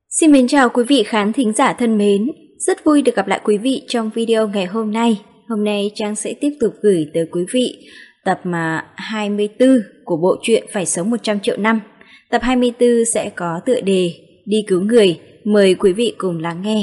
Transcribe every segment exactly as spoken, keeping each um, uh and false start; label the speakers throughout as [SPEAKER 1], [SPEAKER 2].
[SPEAKER 1] Xin mến chào quý vị khán thính giả thân mến, rất vui được gặp lại quý vị trong video ngày hôm nay. Hôm nay Trang sẽ tiếp tục gửi tới quý vị tập hai mươi tư của bộ truyện Phải sống một trăm triệu năm. Tập hai mươi tư sẽ có tựa đề Đi cứu người, mời quý vị cùng lắng nghe.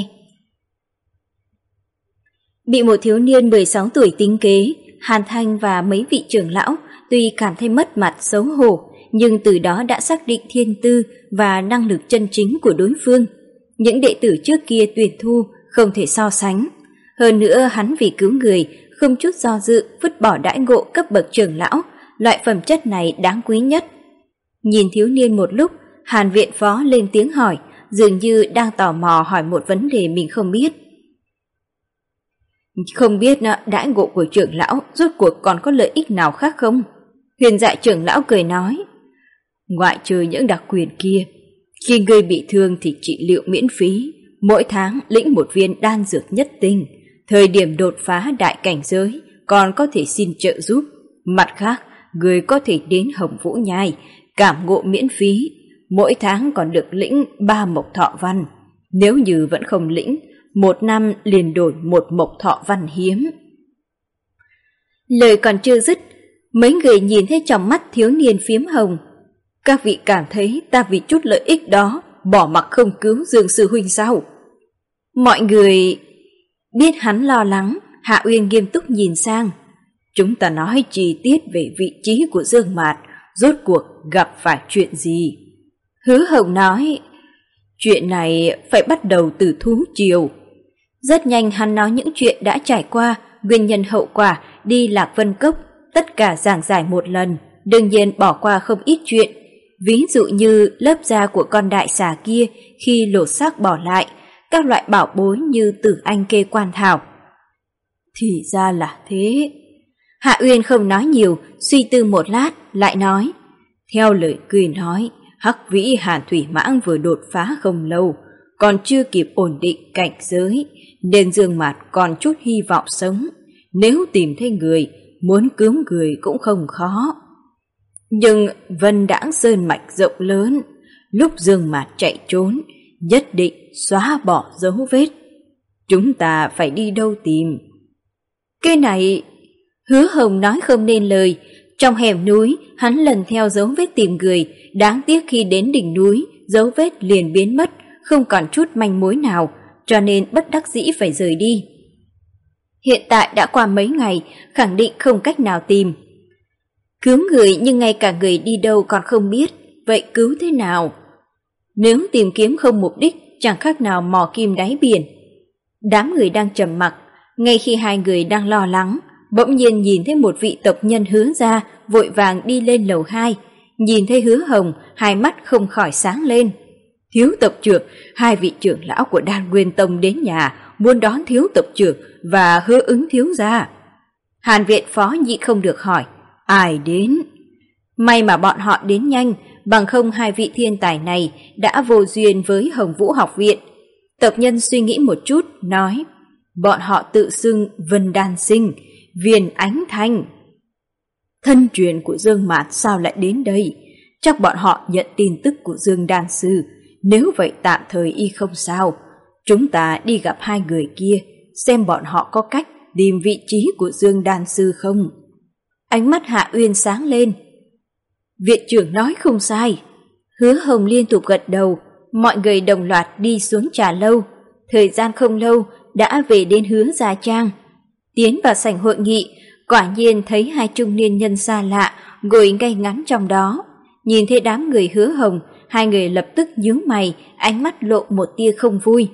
[SPEAKER 1] Bị một thiếu niên mười sáu tuổi tính kế, Hàn Thanh và mấy vị trưởng lão tuy cảm thấy mất mặt xấu hổ, nhưng từ đó đã xác định thiên tư và năng lực chân chính của đối phương. Những đệ tử trước kia tuyển thu không thể so sánh. Hơn nữa hắn vì cứu người, không chút do dự vứt bỏ đãi ngộ cấp bậc trưởng lão, loại phẩm chất này đáng quý nhất. Nhìn thiếu niên một lúc, Hàn viện phó lên tiếng hỏi, dường như đang tò mò hỏi một vấn đề mình không biết. Không biết đãi ngộ của trưởng lão rốt cuộc còn có lợi ích nào khác không? Huyền Dạ trưởng lão cười nói, ngoại trừ những đặc quyền kia, khi ngươi bị thương thì trị liệu miễn phí, mỗi tháng lĩnh một viên đan dược nhất tinh, thời điểm đột phá đại cảnh giới còn có thể xin trợ giúp. Mặt khác, ngươi có thể đến Hồng Vũ Nhai, cảm ngộ miễn phí, mỗi tháng còn được lĩnh ba mộc thọ văn. Nếu như vẫn không lĩnh, một năm liền đổi một mộc thọ văn hiếm. Lời còn chưa dứt, mấy người nhìn thấy trong mắt thiếu niên phiếm hồng. Các vị cảm thấy ta vì chút lợi ích đó bỏ mặc không cứu Dương sư huynh sao? Mọi người biết hắn lo lắng, Hạ Uyên nghiêm túc nhìn sang. Chúng ta nói chi tiết về vị trí của Dương Mạt, rốt cuộc gặp phải chuyện gì? Hứa Hồng nói, chuyện này phải bắt đầu từ thú triều. Rất nhanh hắn nói những chuyện đã trải qua, nguyên nhân hậu quả, đi Lạc Vân Cốc, tất cả giảng giải một lần, đương nhiên bỏ qua không ít chuyện. Ví dụ như lớp da của con đại xà kia khi lột xác bỏ lại, các loại bảo bối như tử anh kê quan thảo. Thì ra là thế. Hạ Uyên không nói nhiều, suy tư một lát, lại nói. Theo lời cười nói, Hắc Vĩ Hàn Thủy Mãng vừa đột phá không lâu, còn chưa kịp ổn định cảnh giới, nên Dương Mạt còn chút hy vọng sống. Nếu tìm thấy người, muốn cứu người cũng không khó. Nhưng Vân Đãng sơn mạch rộng lớn, lúc Dương Mạt chạy trốn, nhất định xóa bỏ dấu vết. Chúng ta phải đi đâu tìm? Cái này, Hứa Hồng nói không nên lời. Trong hẻm núi, hắn lần theo dấu vết tìm người, đáng tiếc khi đến đỉnh núi, dấu vết liền biến mất, không còn chút manh mối nào, cho nên bất đắc dĩ phải rời đi. Hiện tại đã qua mấy ngày, khẳng định không cách nào tìm. Cứu người nhưng ngay cả người đi đâu còn không biết, vậy cứu thế nào? Nếu tìm kiếm không mục đích, chẳng khác nào mò kim đáy biển. Đám người đang trầm mặc, ngay khi hai người đang lo lắng, bỗng nhiên nhìn thấy một vị tộc nhân Hứa gia vội vàng đi lên lầu hai, nhìn thấy Hứa Hồng, hai mắt không khỏi sáng lên. Thiếu tộc trưởng, hai vị trưởng lão của Đan Nguyên Tông đến nhà, muốn đón thiếu tộc trưởng và Hứa ứng thiếu gia. Hàn viện phó nhị không được hỏi, ai đến? May mà bọn họ đến nhanh, bằng không hai vị thiên tài này đã vô duyên với Hồng Vũ học viện. Tộc nhân suy nghĩ một chút, nói, bọn họ tự xưng Vân Đan Sinh, Viên Ánh Thanh. Thân truyền của Dương Mạt sao lại đến đây? Chắc bọn họ nhận tin tức của Dương Đan Sư, nếu vậy tạm thời y không sao. Chúng ta đi gặp hai người kia, xem bọn họ có cách tìm vị trí của Dương Đan Sư không. Ánh mắt Hạ Uyên sáng lên. Viện trưởng nói không sai. Hứa Hồng liên tục gật đầu, mọi người đồng loạt đi xuống trà lâu. Thời gian không lâu đã về đến Hứa Gia Trang. Tiến vào sảnh hội nghị, quả nhiên thấy hai trung niên nhân xa lạ ngồi ngay ngắn trong đó. Nhìn thấy đám người Hứa Hồng, hai người lập tức nhíu mày, ánh mắt lộ một tia không vui.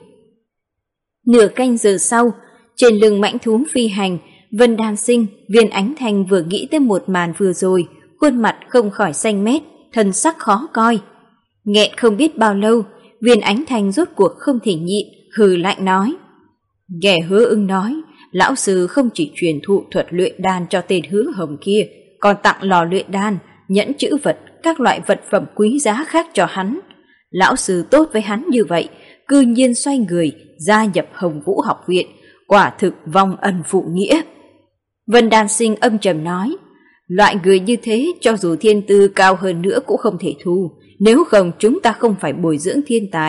[SPEAKER 1] Nửa canh giờ sau, trên lưng mãnh thú phi hành, Vân Đan Sinh, Viên Ánh Thanh vừa nghĩ tới một màn vừa rồi, khuôn mặt không khỏi xanh mét, thân sắc khó coi. Nghẹn không biết bao lâu, Viên Ánh Thanh rốt cuộc không thể nhịn, hừ lạnh nói. Nghe Hứa Ưng nói, lão sư không chỉ truyền thụ thuật luyện đan cho tên Hứa Hồng kia, còn tặng lò luyện đan, nhẫn chữ vật, các loại vật phẩm quý giá khác cho hắn. Lão sư tốt với hắn như vậy, cư nhiên xoay người gia nhập Hồng Vũ học viện, quả thực vong ân phụ nghĩa. Vân Đan Sinh âm trầm nói, loại người như thế cho dù thiên tư cao hơn nữa cũng không thể thu, nếu không chúng ta không phải bồi dưỡng thiên tài,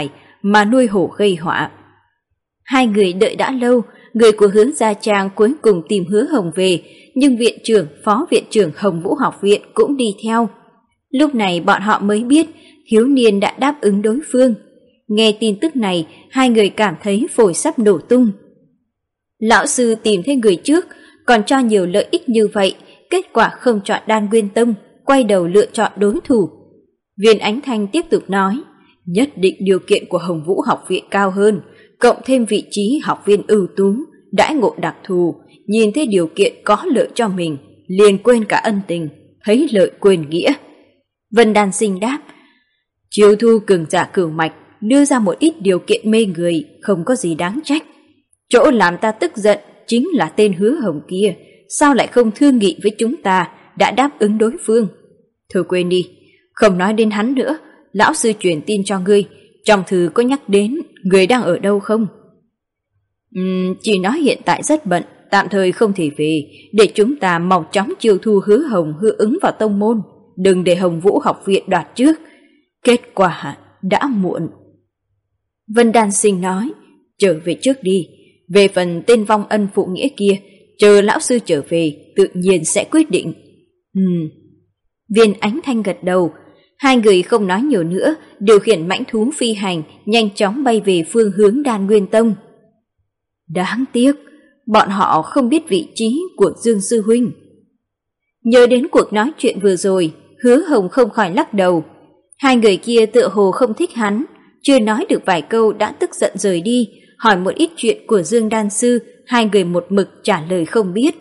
[SPEAKER 1] mà nuôi hổ gây họa. Hai người đợi đã lâu, người của Hứa Gia Trang cuối cùng tìm Hứa Hồng về, nhưng viện trưởng, phó viện trưởng Hồng Vũ học viện cũng đi theo. Lúc này bọn họ mới biết thiếu niên đã đáp ứng đối phương. Nghe tin tức này, hai người cảm thấy phổi sắp nổ tung. Lão sư tìm thấy người trước, còn cho nhiều lợi ích như vậy, kết quả không chọn Đan Nguyên Tông, quay đầu lựa chọn đối thủ. Viên Ánh Thanh tiếp tục nói, nhất định điều kiện của Hồng Vũ học viện cao hơn, cộng thêm vị trí học viên ưu tú, đãi ngộ đặc thù, nhìn thấy điều kiện có lợi cho mình, liền quên cả ân tình, thấy lợi quên nghĩa. Vân Đan Sinh đáp, chiêu thu cường giả cửu mạch, đưa ra một ít điều kiện mê người, không có gì đáng trách. Chỗ làm ta tức giận chính là tên Hứa Hồng kia, sao lại không thương nghị với chúng ta, đã đáp ứng đối phương. Thôi quên đi, không nói đến hắn nữa, lão sư truyền tin cho ngươi, trong thư có nhắc đến người đang ở đâu không? Uhm, chỉ nói hiện tại rất bận, tạm thời không thể về, để chúng ta mau chóng chiêu thu Hứa Hồng hứa ứng vào tông môn, đừng để Hồng Vũ học viện đoạt trước. Kết quả đã muộn. Vân Đan Sinh nói, trở về trước đi, về phần tên vong ân phụ nghĩa kia, chờ lão sư trở về, tự nhiên sẽ quyết định. Ừm. Viên Ánh Thanh gật đầu, hai người không nói nhiều nữa, điều khiển mãnh thú phi hành, nhanh chóng bay về phương hướng Đan Nguyên Tông. Đáng tiếc, bọn họ không biết vị trí của Dương sư huynh. Nhớ đến cuộc nói chuyện vừa rồi, Hứa Hồng không khỏi lắc đầu. Hai người kia tựa hồ không thích hắn, chưa nói được vài câu đã tức giận rời đi, hỏi một ít chuyện của Dương đan sư, hai người một mực trả lời không biết.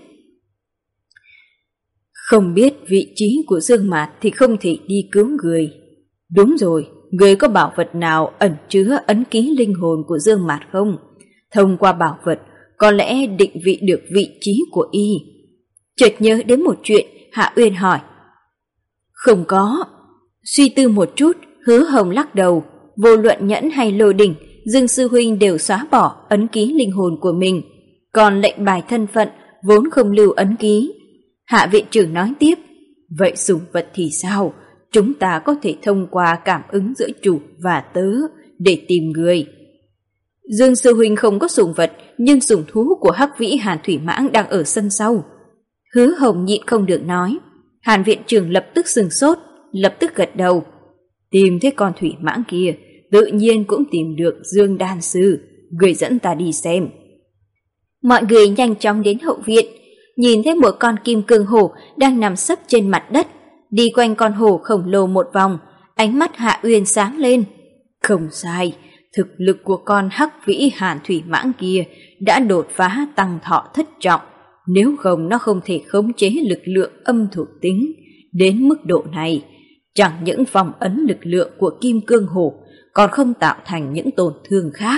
[SPEAKER 1] Không biết vị trí của Dương Mạt thì không thể đi cứu người. Đúng rồi, người có bảo vật nào ẩn chứa ấn ký linh hồn của Dương Mạt không? Thông qua bảo vật, có lẽ định vị được vị trí của y. Chợt nhớ đến một chuyện, Hạ Uyên hỏi. Không có. Suy tư một chút, Hứa Hồng lắc đầu. Vô luận nhẫn hay lô đỉnh, Dương sư huynh đều xóa bỏ ấn ký linh hồn của mình. Còn lệnh bài thân phận vốn không lưu ấn ký. Hạ viện trưởng nói tiếp, vậy sủng vật thì sao? Chúng ta có thể thông qua cảm ứng giữa chủ và tớ để tìm người. Dương sư huynh không có sủng vật, nhưng sủng thú của Hắc Vĩ Hàn Thủy Mãng đang ở sân sau. Hứa Hồng nhịn không được nói. Hàn viện trưởng lập tức sừng sốt, lập tức gật đầu. Tìm thấy con thủy mãng kia, tự nhiên cũng tìm được Dương đan sư, người dẫn ta đi xem. Mọi người nhanh chóng đến hậu viện, nhìn thấy một con kim cương hổ đang nằm sấp trên mặt đất, đi quanh con hổ khổng lồ một vòng, ánh mắt Hạ Uyên sáng lên. Không sai, thực lực của con Hắc Vĩ Hàn Thủy Mãng kia đã đột phá tăng thọ thất trọng, nếu không nó không thể khống chế lực lượng âm thuộc tính đến mức độ này. Chẳng những phong ấn lực lượng của kim cương hổ, còn không tạo thành những tổn thương khác.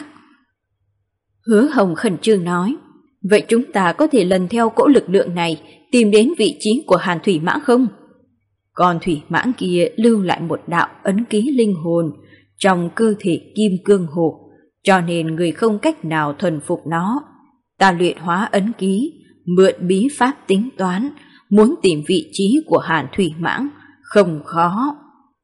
[SPEAKER 1] Hứa Hồng khẩn trương nói, vậy chúng ta có thể lần theo cỗ lực lượng này tìm đến vị trí của Hàn Thủy Mãng không? Con Thủy Mãng kia lưu lại một đạo ấn ký linh hồn trong cơ thể kim cương hổ, cho nên người không cách nào thuần phục nó. Ta luyện hóa ấn ký, mượn bí pháp tính toán, muốn tìm vị trí của Hàn Thủy Mãng không khó.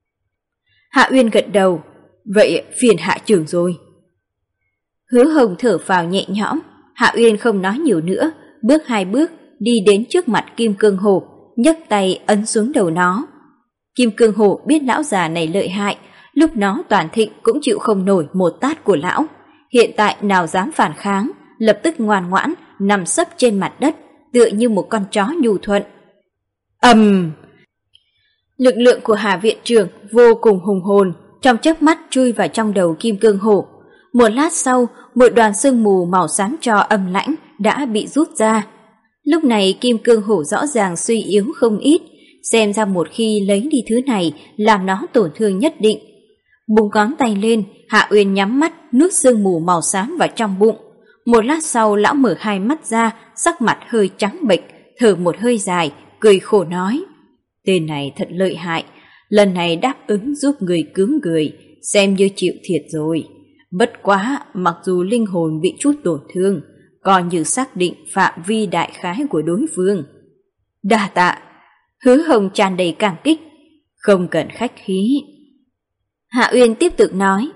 [SPEAKER 1] Hạ Uyên gật đầu, vậy phiền Hạ trưởng rồi. Hứa Hồng thở phào nhẹ nhõm. Hạ Uyên không nói nhiều nữa, bước hai bước đi đến trước mặt kim cương hổ, nhấc tay ấn xuống đầu nó. Kim cương hổ biết lão già này lợi hại, lúc nó toàn thịnh cũng chịu không nổi một tát của lão. Hiện tại nào dám phản kháng, lập tức ngoan ngoãn nằm sấp trên mặt đất, tựa như một con chó nhu thuận. Ầm! Um, lực lượng của Hà viện trưởng vô cùng hùng hồn, trong chớp mắt chui vào trong đầu kim cương hổ. Một lát sau, một đoàn sương mù màu xám tro âm lãnh đã bị rút ra. Lúc này kim cương hổ rõ ràng suy yếu không ít, xem ra một khi lấy đi thứ này làm nó tổn thương nhất định. Búng ngón tay lên, Hạ Uyên nhắm mắt nuốt sương mù màu xám vào trong bụng. Một lát sau lão mở hai mắt ra, sắc mặt hơi trắng bệch, thở một hơi dài, cười khổ nói. Tên này thật lợi hại, lần này đáp ứng giúp người cứu người, xem như chịu thiệt rồi. Bất quá, mặc dù linh hồn bị chút tổn thương, coi như xác định phạm vi đại khái của đối phương. Đa tạ. Hứa Hồng tràn đầy cảm kích. Không cần khách khí. Hạ Uyên tiếp tục nói,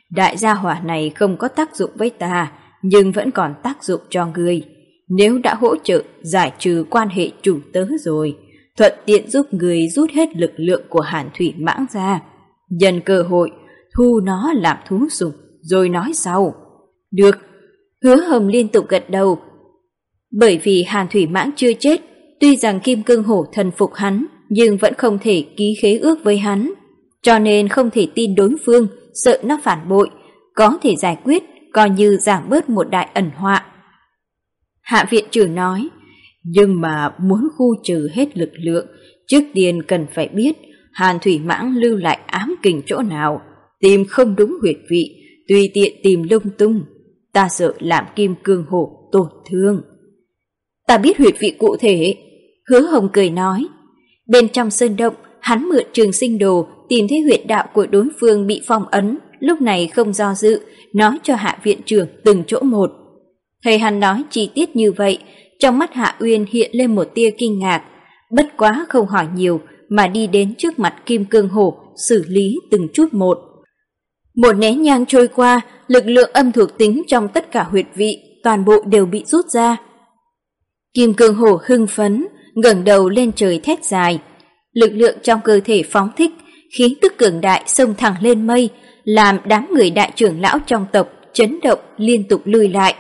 [SPEAKER 1] đại gia hỏa này không có tác dụng với ta, nhưng vẫn còn tác dụng cho ngươi. Nếu đã hỗ trợ giải trừ quan hệ chủ tớ rồi, thuận tiện giúp người rút hết lực lượng của Hàn Thủy Mãng ra, nhân cơ hội thu nó làm thú sủng, rồi nói sau. Được, Hứa Hồng liên tục gật đầu. Bởi vì Hàn Thủy Mãng chưa chết, tuy rằng Kim Cương Hổ thần phục hắn, nhưng vẫn không thể ký khế ước với hắn, cho nên không thể tin đối phương, sợ nó phản bội, có thể giải quyết, coi như giảm bớt một đại ẩn họa. Hạ viện trưởng nói, nhưng mà muốn khu trừ hết lực lượng, trước tiên cần phải biết Hàn Thủy Mãng lưu lại ám kình chỗ nào, tìm không đúng huyệt vị, tùy tiện tìm lung tung, ta sợ làm Kim Cương Hổ tổn thương. Ta biết huyệt vị cụ thể, Hứa Hồng cười nói. Bên trong sơn động, hắn mượn trường sinh đồ tìm thấy huyệt đạo của đối phương bị phong ấn, lúc này không do dự, nói cho Hạ viện trưởng từng chỗ một. Thấy hắn nói chi tiết như vậy, trong mắt Hạ Uyên hiện lên một tia kinh ngạc, bất quá không hỏi nhiều mà đi đến trước mặt Kim Cương Hổ xử lý từng chút một. Một nén nhang trôi qua, lực lượng âm thuộc tính trong tất cả huyệt vị toàn bộ đều bị rút ra. Kim Cương Hổ hưng phấn, ngẩng đầu lên trời thét dài. Lực lượng trong cơ thể phóng thích, khí tức cường đại xông thẳng lên mây, làm đám người đại trưởng lão trong tộc chấn động liên tục lùi lại.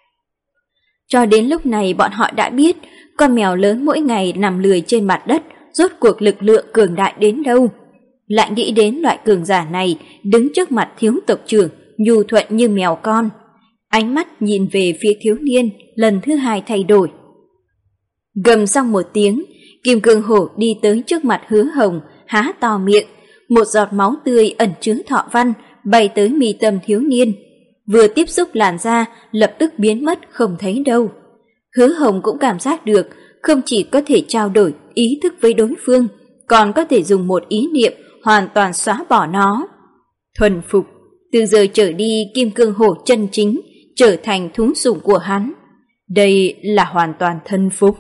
[SPEAKER 1] Cho đến lúc này bọn họ đã biết con mèo lớn mỗi ngày nằm lười trên mặt đất rốt cuộc lực lượng cường đại đến đâu. Lại nghĩ đến loại cường giả này đứng trước mặt thiếu tộc trưởng nhu thuận như mèo con. Ánh mắt nhìn về phía thiếu niên lần thứ hai thay đổi. Gầm xong một tiếng, Kim Cương Hổ đi tới trước mặt Hứa Hồng, há to miệng, một giọt máu tươi ẩn chứa thọ văn bay tới mi tâm thiếu niên. Vừa tiếp xúc làn da, lập tức biến mất không thấy đâu. Hứa Hồng cũng cảm giác được, không chỉ có thể trao đổi ý thức với đối phương, còn có thể dùng một ý niệm hoàn toàn xóa bỏ nó. Thuần phục, từ giờ trở đi Kim Cương Hổ chân chính trở thành thú sủng của hắn. Đây là hoàn toàn thân phục.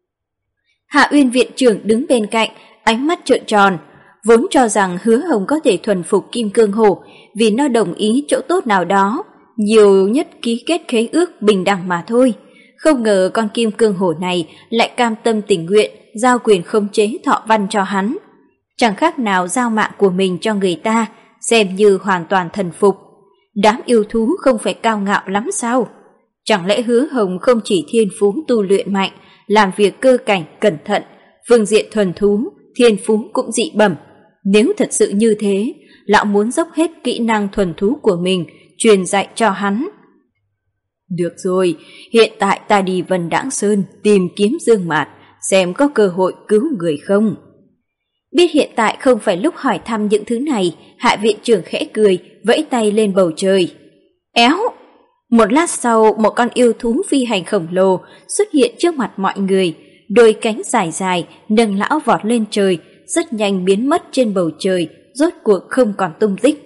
[SPEAKER 1] Hạ Uyên viện trưởng đứng bên cạnh, ánh mắt trợn tròn, vốn cho rằng Hứa Hồng có thể thuần phục Kim Cương Hổ vì nó đồng ý chỗ tốt nào đó, nhiều nhất ký kết khế ước bình đẳng mà thôi. Không ngờ con Kim Cương Hổ này lại cam tâm tình nguyện giao quyền khống chế thọ văn cho hắn. Chẳng khác nào giao mạng của mình cho người ta, xem như hoàn toàn thần phục. Đám yêu thú không phải cao ngạo lắm sao? Chẳng lẽ Hứa Hồng không chỉ thiên phú tu luyện mạnh, làm việc cơ cảnh cẩn thận, phương diện thuần thú, thiên phú cũng dị bẩm. Nếu thật sự như thế, lão muốn dốc hết kỹ năng thuần thú của mình truyền dạy cho hắn. Được rồi, hiện tại ta đi Vân Đãng Sơn tìm kiếm Dương Mạt, xem có cơ hội cứu người không. Biết hiện tại không phải lúc hỏi thăm những thứ này, Hạ viện trưởng khẽ cười, vẫy tay lên bầu trời. Éo! Một lát sau, một con yêu thú phi hành khổng lồ xuất hiện trước mặt mọi người, đôi cánh dài dài nâng lão vọt lên trời, rất nhanh biến mất trên bầu trời, rốt cuộc không còn tung tích.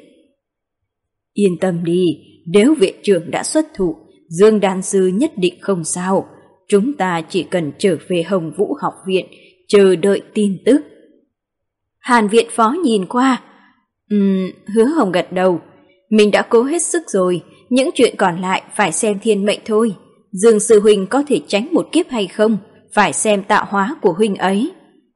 [SPEAKER 1] Yên tâm đi, nếu viện trưởng đã xuất thủ, Dương Đan Sư nhất định không sao. Chúng ta chỉ cần trở về Hồng Vũ học viện, chờ đợi tin tức. Hàn viện phó nhìn qua. Ừm, Hứa Hồng gật đầu. Mình đã cố hết sức rồi, những chuyện còn lại phải xem thiên mệnh thôi. Dương sư huynh có thể tránh một kiếp hay không, phải xem tạo hóa của huynh ấy.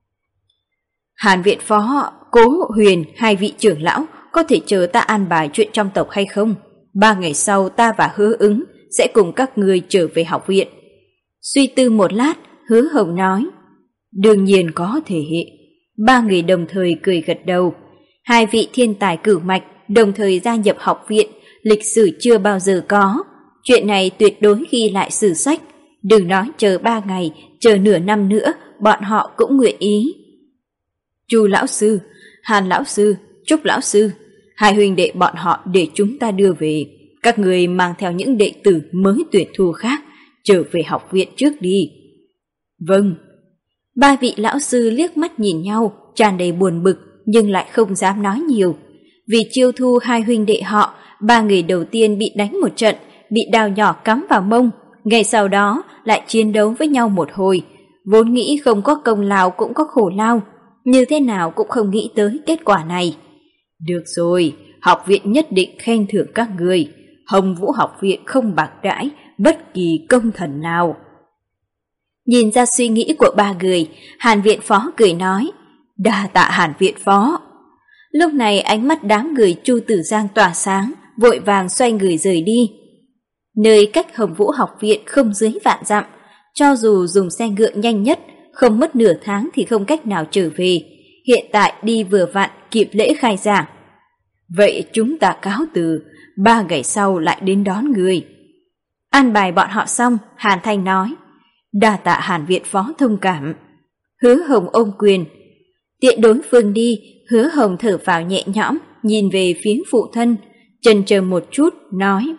[SPEAKER 1] Hàn viện phó, Cố Huyền, hai vị trưởng lão có thể chờ ta an bài chuyện trong tộc hay không? Ba ngày sau ta và Hứa Ứng sẽ cùng các người trở về học viện. Suy tư một lát, Hứa Hồng nói. Đương nhiên có thể. Ba người đồng thời cười gật đầu. Hai vị thiên tài cửu mạch đồng thời gia nhập học viện, lịch sử chưa bao giờ có. Chuyện này tuyệt đối ghi lại sử sách. Đừng nói chờ ba ngày, chờ nửa năm nữa, bọn họ cũng nguyện ý. Chu lão sư, Hàn lão sư, Trúc lão sư, hai huynh đệ bọn họ để chúng ta đưa về. Các người mang theo những đệ tử mới tuyển thu khác, trở về học viện trước đi. Vâng. Ba vị lão sư liếc mắt nhìn nhau, tràn đầy buồn bực nhưng lại không dám nói nhiều. Vì chiêu thu hai huynh đệ họ, ba người đầu tiên bị đánh một trận, bị đao nhỏ cắm vào mông, ngày sau đó lại chiến đấu với nhau một hồi. Vốn nghĩ không có công lao cũng có khổ lao, như thế nào cũng không nghĩ tới kết quả này. Được rồi, học viện nhất định khen thưởng các người. Hồng Vũ học viện không bạc đãi bất kỳ công thần nào. Nhìn ra suy nghĩ của ba người, Hàn viện phó cười nói, đa tạ Hàn viện phó. Lúc này ánh mắt đám người Chu Tử Giang tỏa sáng, vội vàng xoay người rời đi. Nơi cách Hồng Vũ học viện không dưới vạn dặm, cho dù dùng xe ngựa nhanh nhất, không mất nửa tháng thì không cách nào trở về. Hiện tại đi vừa vặn kịp lễ khai giảng. Vậy chúng ta cáo từ, ba ngày sau lại đến đón người. An bài bọn họ xong, Hàn Thanh nói, đa tạ Hàn viện phó thông cảm. Hứa Hồng ôm quyền. Tiện đối phương đi, Hứa Hồng thở phào nhẹ nhõm, nhìn về phía phụ thân, chần chờ một chút, nói,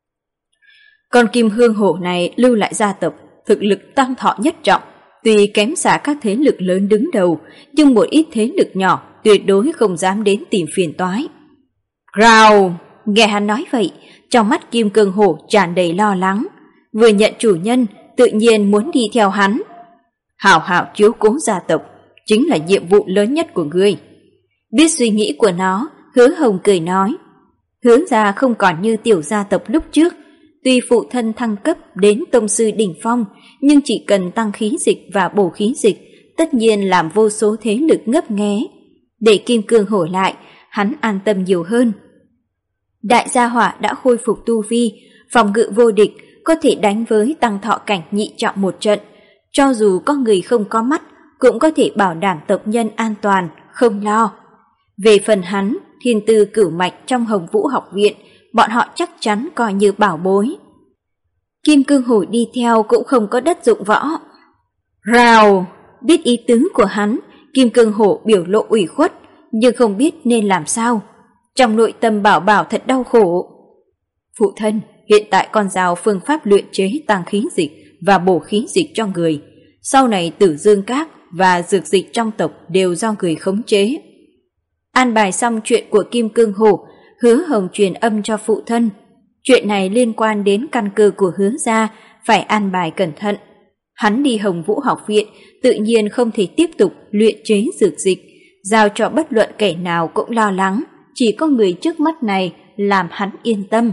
[SPEAKER 1] con Kim Hương Hổ này lưu lại gia tộc, thực lực tăng thọ nhất trọng, tuy kém xa các thế lực lớn đứng đầu, nhưng một ít thế lực nhỏ tuyệt đối không dám đến tìm phiền toái. Rào! Nghe hắn nói vậy, trong mắt Kim Cương Hổ tràn đầy lo lắng, vừa nhận chủ nhân, tự nhiên muốn đi theo hắn. Hảo hảo chiếu cố gia tộc, chính là nhiệm vụ lớn nhất của ngươi. Biết suy nghĩ của nó, Hứa Hồng cười nói, Hứa gia không còn như tiểu gia tộc lúc trước, tuy phụ thân thăng cấp đến tông sư đỉnh phong, nhưng chỉ cần tăng khí dịch và bổ khí dịch, tất nhiên làm vô số thế lực ngấp nghé. Để Kim Cương Hổ lại, hắn an tâm nhiều hơn. Đại gia hỏa đã khôi phục tu vi, phòng ngự vô địch, có thể đánh với tăng thọ cảnh nhị trọng một trận. Cho dù có người không có mắt, cũng có thể bảo đảm tộc nhân an toàn, không lo. Về phần hắn, thiên tư cửu mạch trong Hồng Vũ học viện, bọn họ chắc chắn coi như bảo bối. Kim Cương Hổ đi theo cũng không có đất dụng võ. Rào! Biết ý tứ của hắn, Kim Cương Hổ biểu lộ ủy khuất, nhưng không biết nên làm sao. Trong nội tâm bảo bảo thật đau khổ. Phụ thân, hiện tại con giao phương pháp luyện chế tăng khí dịch và bổ khí dịch cho người. Sau này Tử Dương Các và dược dịch trong tộc đều do người khống chế. An bài xong chuyện của Kim Cương Hổ, Hứa Hồng truyền âm cho phụ thân. Chuyện này liên quan đến căn cơ của Hứa gia, phải an bài cẩn thận. Hắn đi Hồng Vũ học viện, tự nhiên không thể tiếp tục luyện chế dược dịch, giao cho bất luận kẻ nào cũng lo lắng, chỉ có người trước mắt này làm hắn yên tâm.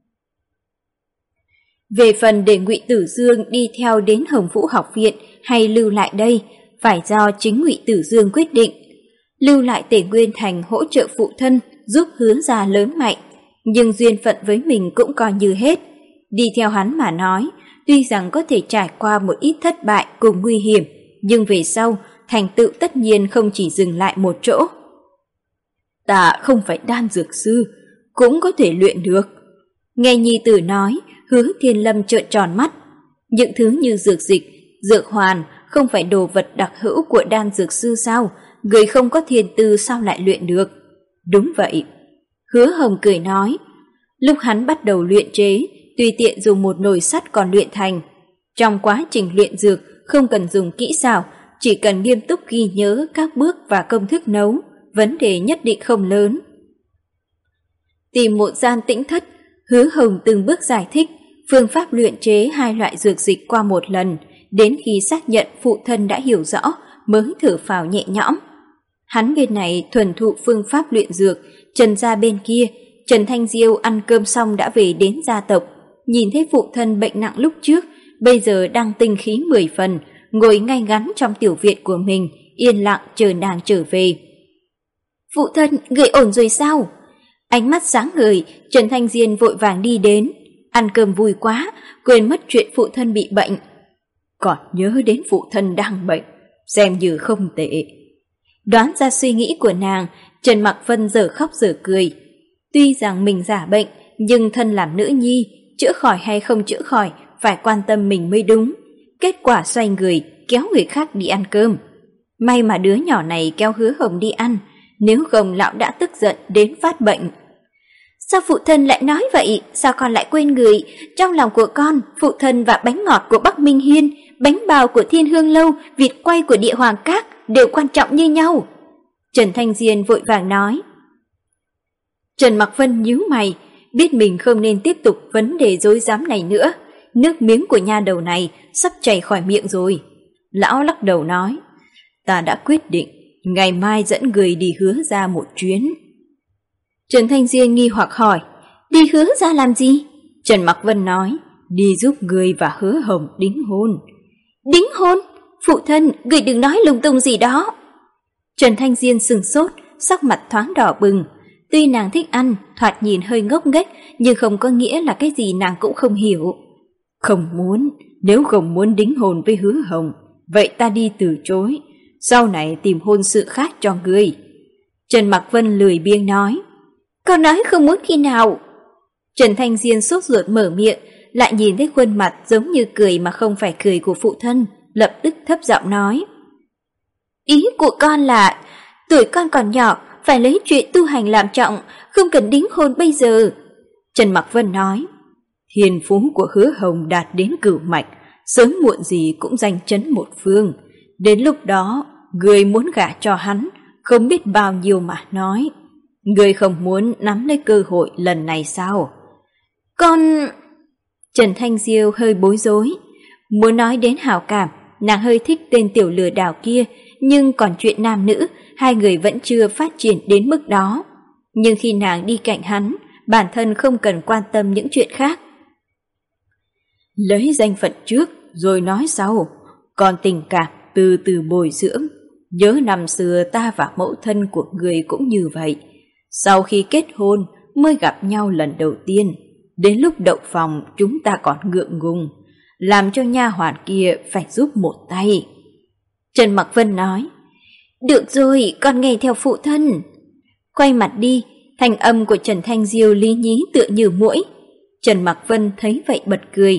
[SPEAKER 1] Về phần để Ngụy Tử Dương đi theo đến Hồng Vũ học viện hay lưu lại đây, phải do chính Ngụy Tử Dương quyết định. Lưu lại Tề Nguyên Thành hỗ trợ phụ thân, giúp Hứa gia lớn mạnh, nhưng duyên phận với mình cũng coi như hết. Đi theo hắn mà nói, tuy rằng có thể trải qua một ít thất bại cùng nguy hiểm, nhưng về sau, thành tựu tất nhiên không chỉ dừng lại một chỗ. Ta không phải đan dược sư, cũng có thể luyện được. Nghe nhi tử nói, Hứa Thiên Lâm trợn tròn mắt. Những thứ như dược dịch, dược hoàn không phải đồ vật đặc hữu của đan dược sư sao? Người không có thiên tư sao lại luyện được? Đúng vậy. Hứa Hồng cười nói, lúc hắn bắt đầu luyện chế, tùy tiện dùng một nồi sắt còn luyện thành. Trong quá trình luyện dược không cần dùng kỹ xảo, chỉ cần nghiêm túc ghi nhớ các bước và công thức nấu, vấn đề nhất định không lớn. Tìm một gian tĩnh thất, Hứa Hồng từng bước giải thích phương pháp luyện chế hai loại dược dịch qua một lần, đến khi xác nhận phụ thân đã hiểu rõ mới thở phào nhẹ nhõm. Hắn bên này thuần thụ phương pháp luyện dược, Trần gia bên kia, Trần Thanh Diêu ăn cơm xong đã về đến gia tộc, nhìn thấy phụ thân bệnh nặng lúc trước, bây giờ đang tinh khí mười phần, ngồi ngay ngắn trong tiểu viện của mình, yên lặng chờ nàng trở về. Phụ thân, người ổn rồi sao? Ánh mắt sáng ngời, Trần Thanh Diên vội vàng đi đến. Ăn cơm vui quá, quên mất chuyện phụ thân bị bệnh. Còn nhớ đến phụ thân đang bệnh, xem như không tệ. Đoán ra suy nghĩ của nàng, Trần Mặc Vân giờ khóc giờ cười. Tuy rằng mình giả bệnh, nhưng thân làm nữ nhi, chữa khỏi hay không chữa khỏi, phải quan tâm mình mới đúng. Kết quả xoay người, kéo người khác đi ăn cơm. May mà đứa nhỏ này kéo Hứa Hồng đi ăn, nếu không lão đã tức giận đến phát bệnh. Sao phụ thân lại nói vậy? Sao con lại quên người? Trong lòng của con, phụ thân và bánh ngọt của Bắc Minh Hiên, bánh bao của Thiên Hương Lâu, vịt quay của Địa Hoàng Các đều quan trọng như nhau. Trần Thanh Diên vội vàng nói. Trần Mặc Vân nhíu mày, biết mình không nên tiếp tục vấn đề rối rắm này nữa. Nước miếng của nha đầu này sắp chảy khỏi miệng rồi. Lão lắc đầu nói, ta đã quyết định, ngày mai dẫn người đi Hứa ra một chuyến. Trần Thanh Diên nghi hoặc hỏi, đi Hứa ra làm gì? Trần Mặc Vân nói, đi giúp người và Hứa Hồng đính hôn. Đính hôn? Phụ thân, người đừng nói lung tung gì đó. Trần Thanh Diên sừng sốt, sắc mặt thoáng đỏ bừng. Tuy nàng thích ăn, thoạt nhìn hơi ngốc nghếch, nhưng không có nghĩa là cái gì nàng cũng không hiểu. Không muốn, nếu không muốn đính hôn với Hứa Hồng, vậy ta đi từ chối, sau này tìm hôn sự khác cho ngươi. Trần Mặc Vân lười biếng nói, con nói không muốn khi nào. Trần Thanh Diên sốt ruột mở miệng, lại nhìn thấy khuôn mặt giống như cười mà không phải cười của phụ thân, lập tức thấp giọng nói, ý của con là tuổi con còn nhỏ, phải lấy chuyện tu hành làm trọng, không cần đính hôn bây giờ. Trần Mặc Vân nói, thiên phú của Hứa Hồng đạt đến cửu mạch, sớm muộn gì cũng danh chấn một phương. Đến lúc đó, người muốn gả cho hắn, không biết bao nhiêu mà nói. Người không muốn nắm lấy cơ hội lần này sao? Con... Trần Thanh Diêu hơi bối rối. Muốn nói đến hảo cảm, nàng hơi thích tên tiểu lừa đảo kia, nhưng còn chuyện nam nữ, hai người vẫn chưa phát triển đến mức đó. Nhưng khi nàng đi cạnh hắn, bản thân không cần quan tâm những chuyện khác. Lấy danh phận trước rồi nói sau, còn tình cảm từ từ bồi dưỡng. Nhớ năm xưa ta và mẫu thân của người cũng như vậy. Sau khi kết hôn mới gặp nhau lần đầu tiên. Đến lúc đậu phòng chúng ta còn ngượng ngùng, làm cho nha hoàn kia phải giúp một tay. Trần Mặc Vân nói, được rồi, con nghe theo phụ thân. Quay mặt đi, thanh âm của Trần Thanh Diêu lý nhí tựa như muỗi. Trần Mặc Vân thấy vậy bật cười.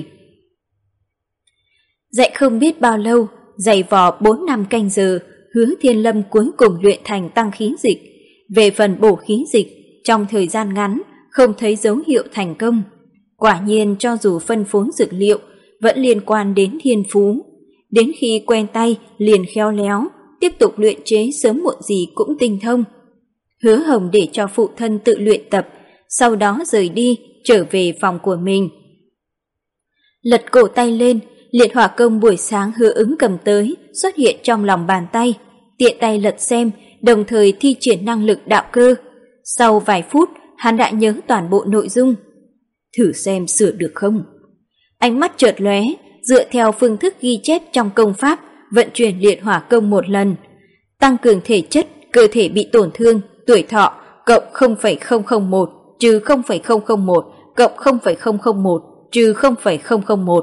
[SPEAKER 1] Dạy không biết bao lâu, dày vò bốn năm canh giờ, Hứa Thiên Lâm cuối cùng luyện thành tăng khí dịch. Về phần bổ khí dịch, trong thời gian ngắn, không thấy dấu hiệu thành công. Quả nhiên cho dù phân phối dược liệu, vẫn liên quan đến thiên phú. Đến khi quen tay, liền khéo léo, tiếp tục luyện chế sớm muộn gì cũng tinh thông. Hứa Hồng để cho phụ thân tự luyện tập, sau đó rời đi, trở về phòng của mình. Lật cổ tay lên, liệt hỏa công buổi sáng Hứa Ứng cầm tới, xuất hiện trong lòng bàn tay, tiện tay lật xem, đồng thời thi triển năng lực đạo cơ. Sau vài phút, hắn đã nhớ toàn bộ nội dung. Thử xem sửa được không? Ánh mắt chợt lóe, dựa theo phương thức ghi chép trong công pháp, vận chuyển liệt hỏa công một lần. Tăng cường thể chất, cơ thể bị tổn thương, tuổi thọ, cộng không phẩy không không một, trừ không phẩy không không một, cộng không phẩy không không một, trừ không phẩy không không một.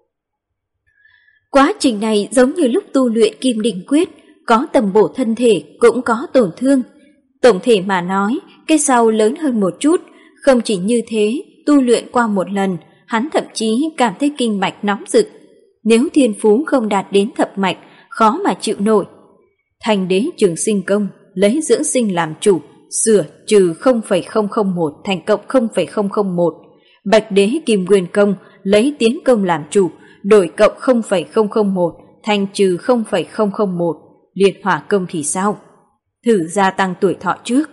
[SPEAKER 1] Quá trình này giống như lúc tu luyện Kim Đỉnh Quyết, có tầm bổ thân thể cũng có tổn thương. Tổng thể mà nói, cái sau lớn hơn một chút, không chỉ như thế, tu luyện qua một lần, hắn thậm chí cảm thấy kinh mạch nóng rực. Nếu thiên phú không đạt đến thập mạch, khó mà chịu nổi. Thành đế trường sinh công, lấy dưỡng sinh làm chủ, sửa trừ không phẩy không không một thành cộng không phẩy không không một. Bạch đế kim nguyên công, lấy tiến công làm chủ, đổi cộng không phẩy không không một thành trừ không phẩy không không một. Liệt hỏa công thì sao? Thử gia tăng tuổi thọ trước.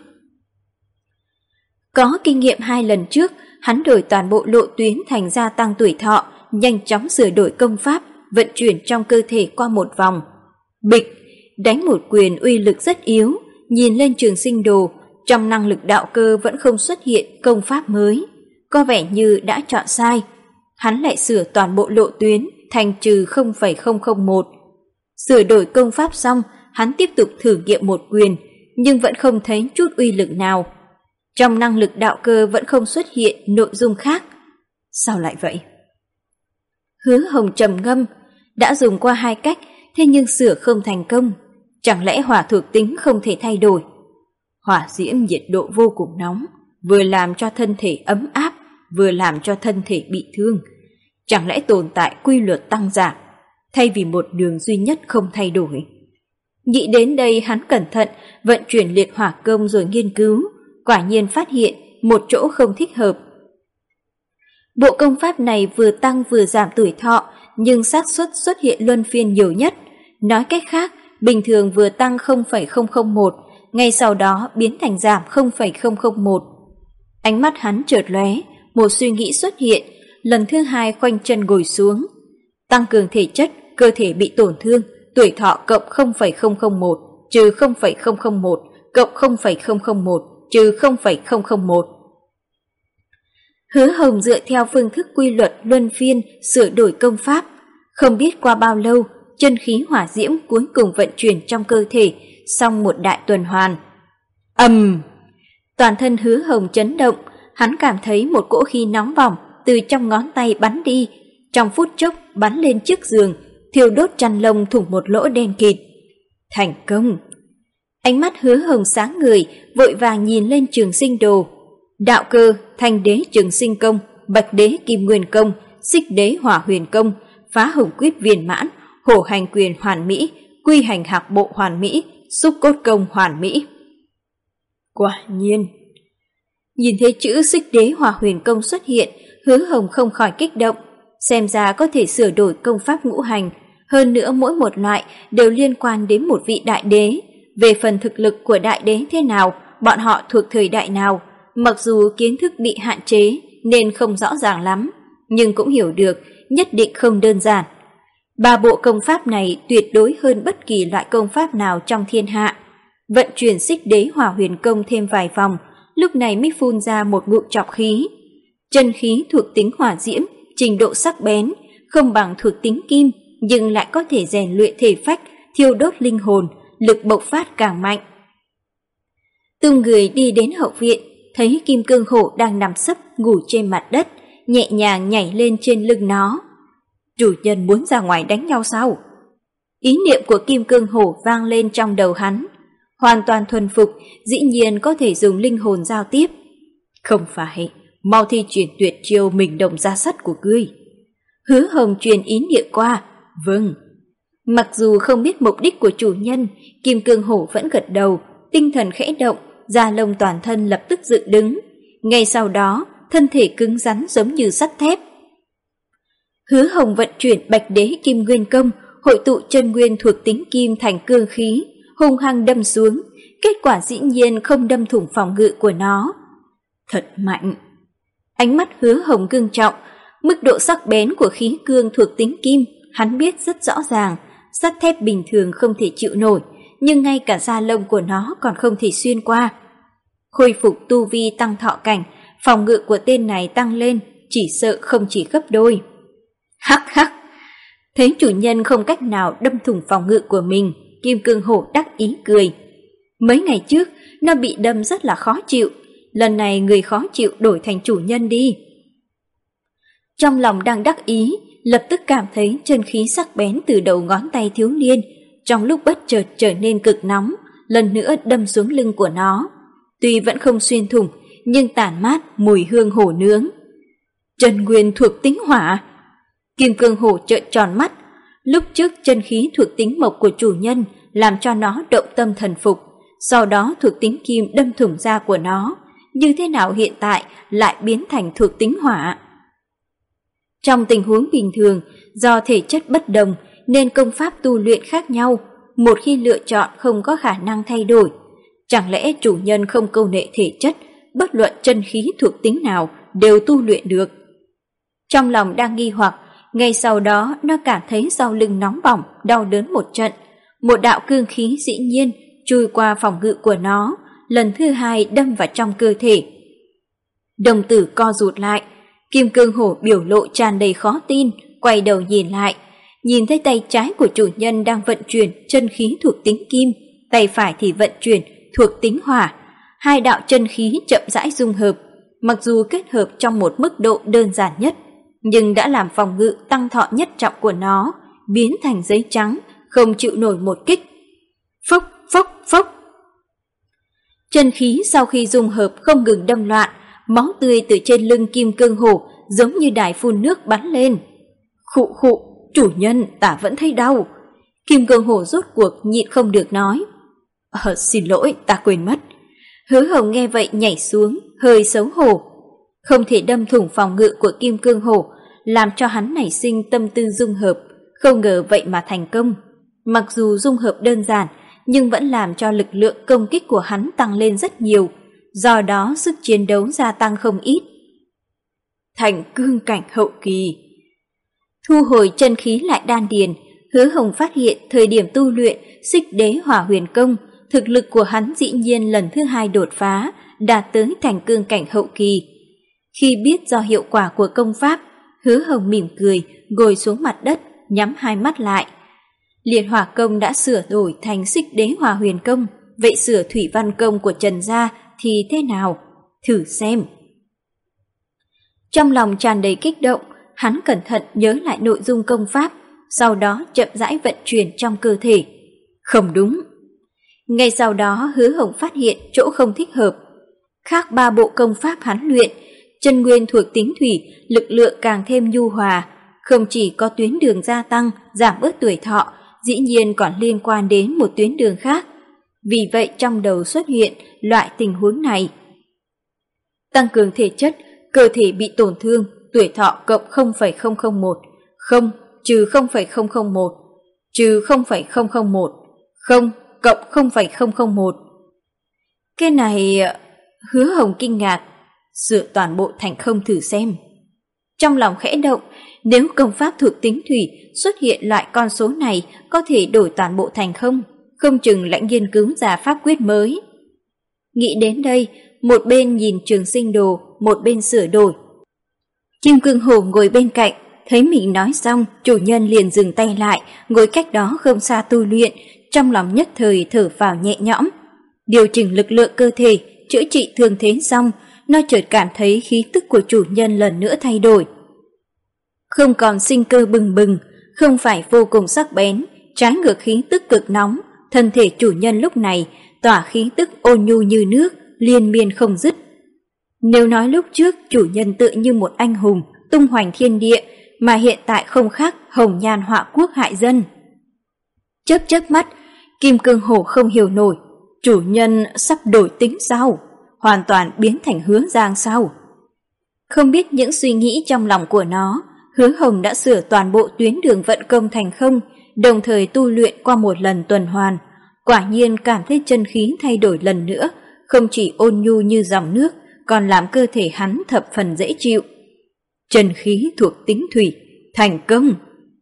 [SPEAKER 1] Có kinh nghiệm hai lần trước, hắn đổi toàn bộ lộ tuyến thành gia tăng tuổi thọ, nhanh chóng sửa đổi công pháp, vận chuyển trong cơ thể qua một vòng. Bịch, đánh một quyền uy lực rất yếu, nhìn lên trường sinh đồ, trong năng lực đạo cơ vẫn không xuất hiện công pháp mới. Có vẻ như đã chọn sai. Hắn lại sửa toàn bộ lộ tuyến thành trừ không phẩy không không một. Sửa đổi công pháp xong, hắn tiếp tục thử nghiệm một quyền, nhưng vẫn không thấy chút uy lực nào. Trong năng lực đạo cơ vẫn không xuất hiện nội dung khác. Sao lại vậy? Hứa Hồng trầm ngâm, đã dùng qua hai cách, thế nhưng sửa không thành công. Chẳng lẽ hỏa thuộc tính không thể thay đổi? Hỏa diễm nhiệt độ vô cùng nóng, vừa làm cho thân thể ấm áp, vừa làm cho thân thể bị thương. Chẳng lẽ tồn tại quy luật tăng giảm, thay vì một đường duy nhất không thay đổi? Nghĩ đến đây hắn cẩn thận vận chuyển liệt hỏa công rồi nghiên cứu, quả nhiên phát hiện một chỗ không thích hợp. Bộ công pháp này vừa tăng vừa giảm tuổi thọ, nhưng xác suất xuất hiện luân phiên nhiều nhất. Nói cách khác, bình thường vừa tăng không phẩy không không một, ngay sau đó biến thành giảm không phẩy không không một. Ánh mắt hắn chợt lóe, một suy nghĩ xuất hiện, lần thứ hai khoanh chân ngồi xuống. Tăng cường thể chất, cơ thể bị tổn thương, tuổi thọ cộng không phẩy không không một, trừ không phẩy không không một, cộng không phẩy không không một, trừ không phẩy không không một. Hứa Hồng dựa theo phương thức quy luật luân phiên sửa đổi công pháp, không biết qua bao lâu, chân khí hỏa diễm cuối cùng vận chuyển trong cơ thể, xong một đại tuần hoàn. Ầm! Toàn thân Hứa Hồng chấn động, hắn cảm thấy một cỗ khí nóng bỏng từ trong ngón tay bắn đi, trong phút chốc bắn lên chiếc giường, thiêu đốt chăn lông thủng một lỗ đen kịt. Thành công! Ánh mắt Hứa Hồng sáng ngời, vội vàng nhìn lên Trường Sinh Đồ. Đạo cơ, Thanh đế Trường Sinh công, Bạch đế Kim Nguyên công, Xích đế Hỏa Huyền công, Phá Hồng quyết viên mãn, Hổ hành quyền hoàn mỹ, Quy hành hạc bộ hoàn mỹ, Xúc cốt công hoàn mỹ. Quả nhiên! Nhìn thấy chữ Xích đế Hỏa Huyền công xuất hiện, Hứa Hồng không khỏi kích động, xem ra có thể sửa đổi công pháp ngũ hành, hơn nữa mỗi một loại đều liên quan đến một vị đại đế. Về phần thực lực của đại đế thế nào, bọn họ thuộc thời đại nào, mặc dù kiến thức bị hạn chế nên không rõ ràng lắm, nhưng cũng hiểu được nhất định không đơn giản. Ba bộ công pháp này tuyệt đối hơn bất kỳ loại công pháp nào trong thiên hạ. Vận chuyển Xích đế Hỏa Huyền công thêm vài vòng, lúc này mới phun ra một ngụm trọc khí. Chân khí thuộc tính hỏa diễm, trình độ sắc bén, không bằng thuộc tính kim, nhưng lại có thể rèn luyện thể phách, thiêu đốt linh hồn, lực bộc phát càng mạnh. Từng người đi đến hậu viện, thấy Kim Cương Hổ đang nằm sấp ngủ trên mặt đất, nhẹ nhàng nhảy lên trên lưng nó. Chủ nhân muốn ra ngoài đánh nhau sao? Ý niệm của Kim Cương Hổ vang lên trong đầu hắn. Hoàn toàn thuần phục, dĩ nhiên có thể dùng linh hồn giao tiếp. Không phải, mau thi chuyển tuyệt chiêu mình đồng ra sắt của ngươi. Hứa Hồng truyền ý niệm qua. Vâng. Mặc dù không biết mục đích của chủ nhân, Kim Cương Hổ vẫn gật đầu, tinh thần khẽ động, da lông toàn thân lập tức dựng đứng. Ngay sau đó, thân thể cứng rắn giống như sắt thép. Hứa Hồng vận chuyển Bạch đế Kim Nguyên công, hội tụ chân nguyên thuộc tính kim thành cương khí, hung hăng đâm xuống, kết quả dĩ nhiên không đâm thủng phòng ngự của nó. Thật mạnh! Ánh mắt Hứa Hồng ngưng trọng, mức độ sắc bén của khí cương thuộc tính kim, hắn biết rất rõ ràng, sắt thép bình thường không thể chịu nổi, nhưng ngay cả da lông của nó còn không thể xuyên qua. Khôi phục tu vi tăng thọ cảnh, phòng ngự của tên này tăng lên, chỉ sợ không chỉ gấp đôi. Hắc hắc! Thấy chủ nhân không cách nào đâm thủng phòng ngự của mình, Kim Cương Hổ đắc ý cười. Mấy ngày trước, nó bị đâm rất là khó chịu, lần này người khó chịu đổi thành chủ nhân đi. Trong lòng đang đắc ý, lập tức cảm thấy chân khí sắc bén từ đầu ngón tay thiếu niên, trong lúc bất chợt trở nên cực nóng, lần nữa đâm xuống lưng của nó. Tuy vẫn không xuyên thủng, nhưng tản mát mùi hương hổ nướng. Chân nguyên thuộc tính hỏa. Kim Cương Hổ trợn tròn mắt, lúc trước chân khí thuộc tính mộc của chủ nhân làm cho nó động tâm thần phục, sau đó thuộc tính kim đâm thủng da của nó, như thế nào hiện tại lại biến thành thuộc tính hỏa? Trong tình huống bình thường, do thể chất bất đồng nên công pháp tu luyện khác nhau, một khi lựa chọn không có khả năng thay đổi. Chẳng lẽ chủ nhân không câu nệ thể chất, bất luận chân khí thuộc tính nào đều tu luyện được? Trong lòng đang nghi hoặc, ngay sau đó nó cảm thấy sau lưng nóng bỏng, đau đớn một trận. Một đạo cương khí dĩ nhiên chui qua phòng ngự của nó, lần thứ hai đâm vào trong cơ thể. Đồng tử co rụt lại, Kim Cương Hổ biểu lộ tràn đầy khó tin, quay đầu nhìn lại, nhìn thấy tay trái của chủ nhân đang vận chuyển chân khí thuộc tính kim, tay phải thì vận chuyển thuộc tính hỏa. Hai đạo chân khí chậm rãi dung hợp, mặc dù kết hợp trong một mức độ đơn giản nhất, nhưng đã làm phòng ngự tăng thọ nhất trọng của nó biến thành giấy trắng, không chịu nổi một kích. Phốc phốc phốc. Chân khí sau khi dung hợp không ngừng đâm loạn, máu tươi từ trên lưng Kim Cương Hổ giống như đài phun nước bắn lên. Khụ khụ, chủ nhân, ta vẫn thấy đau. Kim Cương Hổ rốt cuộc nhịn không được nói. Ờ, xin lỗi, ta quên mất. Hứa Hồng nghe vậy nhảy xuống, hơi xấu hổ. Không thể đâm thủng phòng ngự của Kim Cương Hổ, làm cho hắn nảy sinh tâm tư dung hợp, không ngờ vậy mà thành công. Mặc dù dung hợp đơn giản, nhưng vẫn làm cho lực lượng công kích của hắn tăng lên rất nhiều, do đó sức chiến đấu gia tăng không ít. Thành cương cảnh hậu kỳ. Thu hồi chân khí lại đan điền, Hứa Hồng phát hiện thời điểm tu luyện Xích đế Hỏa Huyền công, thực lực của hắn dĩ nhiên lần thứ hai đột phá, đạt tới thành cương cảnh hậu kỳ. Khi biết do hiệu quả của công pháp, Hứa Hồng mỉm cười, ngồi xuống mặt đất, nhắm hai mắt lại. Liệt hỏa công đã sửa đổi thành Xích Đế Hỏa Huyền Công, vậy sửa thủy văn công của Trần gia thì thế nào? Thử xem. Trong lòng tràn đầy kích động, hắn cẩn thận nhớ lại nội dung công pháp, sau đó chậm rãi vận chuyển trong cơ thể. Không đúng. Ngay sau đó Hứa Hồng phát hiện chỗ không thích hợp. Khác ba bộ công pháp hắn luyện, chân nguyên thuộc tính thủy, lực lượng càng thêm nhu hòa, không chỉ có tuyến đường gia tăng, giảm bớt tuổi thọ, dĩ nhiên còn liên quan đến một tuyến đường khác. Vì vậy trong đầu xuất hiện loại tình huống này. Tăng cường thể chất, cơ thể bị tổn thương, tuổi thọ cộng không phẩy không không một, không trừ không phẩy không không một, trừ không phẩy không không một, không cộng không phẩy không không một. Cái này... Hứa Hồng kinh ngạc, sửa toàn bộ thành không thử xem. Trong lòng khẽ động, nếu công pháp thuộc tính thủy xuất hiện loại con số này có thể đổi toàn bộ thành không, không chừng lại nghiên cứu ra pháp quyết mới. Nghĩ đến đây, một bên nhìn Trường Sinh Đồ, một bên sửa đổi. Kim Cương Hổ ngồi bên cạnh, thấy mình nói xong, chủ nhân liền dừng tay lại, ngồi cách đó không xa tu luyện, trong lòng nhất thời thở phào nhẹ nhõm. Điều chỉnh lực lượng cơ thể, chữa trị thương thế xong, nó chợt cảm thấy khí tức của chủ nhân lần nữa thay đổi. Không còn sinh cơ bừng bừng, không phải vô cùng sắc bén, trái ngược khí tức cực nóng, thân thể chủ nhân lúc này tỏa khí tức ôn nhu như nước, liên miên không dứt. Nếu nói lúc trước chủ nhân tự như một anh hùng, tung hoành thiên địa, mà hiện tại không khác hồng nhan họa quốc hại dân. Chớp chớp mắt, Kim Cương Hổ không hiểu nổi, chủ nhân sắp đổi tính sao? Hoàn toàn biến thành Hứa Giang sao? Không biết những suy nghĩ trong lòng của nó, Hứa Hồng đã sửa toàn bộ tuyến đường vận công thành không, đồng thời tu luyện qua một lần tuần hoàn. Quả nhiên cảm thấy chân khí thay đổi lần nữa, không chỉ ôn nhu như dòng nước, còn làm cơ thể hắn thập phần dễ chịu. Chân khí thuộc tính thủy, thành công.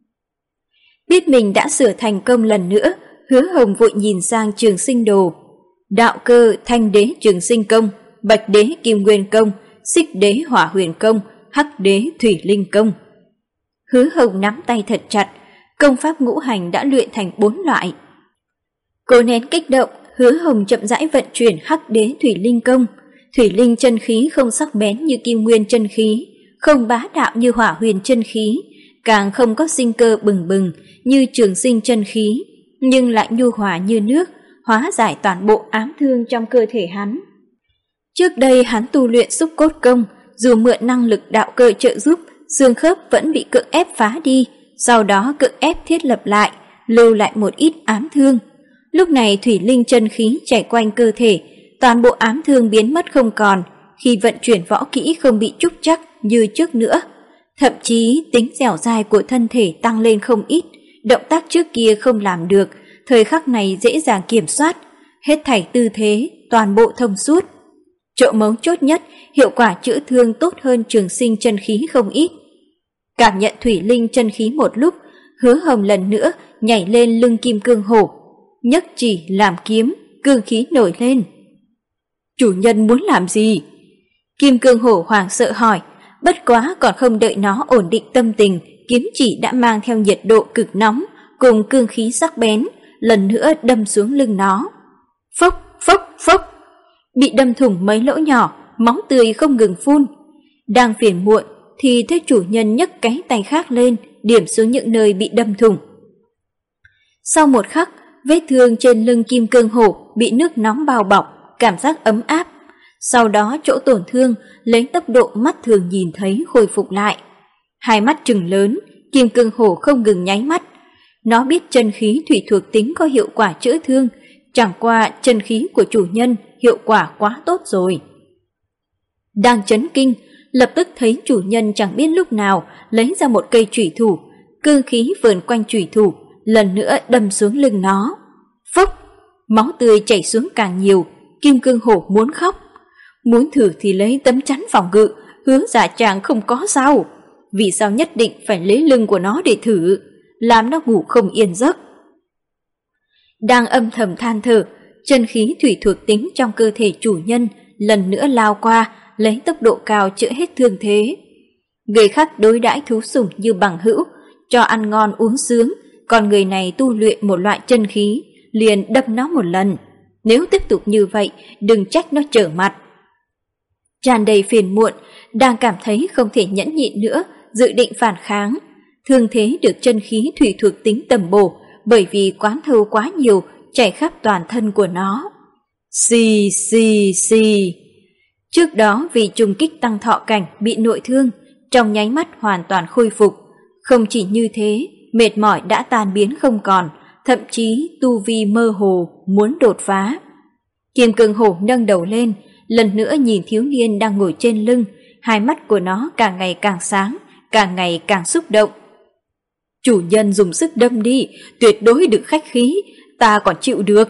[SPEAKER 1] Biết mình đã sửa thành công lần nữa, Hứa Hồng vội nhìn sang Trường Sinh Đồ. Đạo cơ Thanh Đế Trường Sinh Công, Bạch Đế Kim Nguyên Công, Xích Đế Hỏa Huyền Công, Hắc Đế Thủy Linh Công. Hứa Hồng nắm tay thật chặt, công pháp ngũ hành đã luyện thành bốn loại. Cố nén kích động, Hứa Hồng chậm rãi vận chuyển Hắc Đế Thủy Linh Công. Thủy linh chân khí không sắc bén như Kim Nguyên chân khí, không bá đạo như Hỏa Huyền chân khí, càng không có sinh cơ bừng bừng như Trường Sinh chân khí, nhưng lại nhu hòa như nước, hóa giải toàn bộ ám thương trong cơ thể hắn. Trước đây hắn tu luyện xúc cốt công, dù mượn năng lực đạo cơ trợ giúp, xương khớp vẫn bị cưỡng ép phá đi, sau đó cưỡng ép thiết lập lại, lưu lại một ít ám thương. Lúc này thủy linh chân khí chảy quanh cơ thể, toàn bộ ám thương biến mất không còn, khi vận chuyển võ kỹ không bị trúc trắc như trước nữa. Thậm chí tính dẻo dai của thân thể tăng lên không ít, động tác trước kia không làm được, thời khắc này dễ dàng kiểm soát, hết thảy tư thế, toàn bộ thông suốt. Chỗ mấu chốt nhất, hiệu quả chữa thương tốt hơn Trường Sinh chân khí không ít. Cảm nhận thủy linh chân khí một lúc, Hứa Hồng lần nữa nhảy lên lưng Kim Cương Hổ, nhấc chỉ làm kiếm, cương khí nổi lên. Chủ nhân muốn làm gì? Kim Cương Hổ hoảng sợ hỏi, bất quá còn không đợi nó ổn định tâm tình, kiếm chỉ đã mang theo nhiệt độ cực nóng cùng cương khí sắc bén, lần nữa đâm xuống lưng nó. Phốc, phốc, phốc. Bị đâm thủng mấy lỗ nhỏ, máu tươi không ngừng phun. Đang phiền muộn thì thấy chủ nhân nhấc cái tay khác lên, điểm xuống những nơi bị đâm thủng. Sau một khắc, vết thương trên lưng Kim Cương Hổ bị nước nóng bao bọc, cảm giác ấm áp. Sau đó chỗ tổn thương lấy tốc độ mắt thường nhìn thấy khôi phục lại. Hai mắt trừng lớn, Kim Cương Hổ không ngừng nháy mắt. Nó biết chân khí thủy thuộc tính có hiệu quả chữa thương, chẳng qua chân khí của chủ nhân hiệu quả quá tốt rồi. Đang chấn kinh, lập tức thấy chủ nhân chẳng biết lúc nào lấy ra một cây chủy thủ, cương khí vờn quanh chủy thủ, lần nữa đâm xuống lưng nó. Phốc, máu tươi chảy xuống càng nhiều, Kim Cương Hổ muốn khóc. Muốn thử thì lấy tấm chắn phòng ngự, Hứa Dạ chàng không có sao. Vì sao nhất định phải lấy lưng của nó để thử, làm nó ngủ không yên giấc. Đang âm thầm than thở, chân khí thủy thuộc tính trong cơ thể chủ nhân lần nữa lao qua, lấy tốc độ cao chữa hết thương thế. Người khác đối đãi thú sủng như bằng hữu, cho ăn ngon uống sướng, còn người này tu luyện một loại chân khí, liền đâm nó một lần. Nếu tiếp tục như vậy, đừng trách nó trở mặt. Tràn đầy phiền muộn, đang cảm thấy không thể nhẫn nhịn nữa, dự định phản kháng. Thương thế được chân khí thủy thuộc tính tầm bổ, bởi vì quán thâu quá nhiều, chảy khắp toàn thân của nó. Xì xì xì. Trước đó vì trùng kích tăng thọ cảnh bị nội thương, trong nháy mắt hoàn toàn khôi phục. Không chỉ như thế, mệt mỏi đã tan biến không còn, thậm chí tu vi mơ hồ muốn đột phá. Kim Cương Hổ nâng đầu lên, lần nữa nhìn thiếu niên đang ngồi trên lưng, hai mắt của nó càng ngày càng sáng, càng ngày càng xúc động. Chủ nhân dùng sức đâm đi, tuyệt đối đừng khách khí, ta còn chịu được.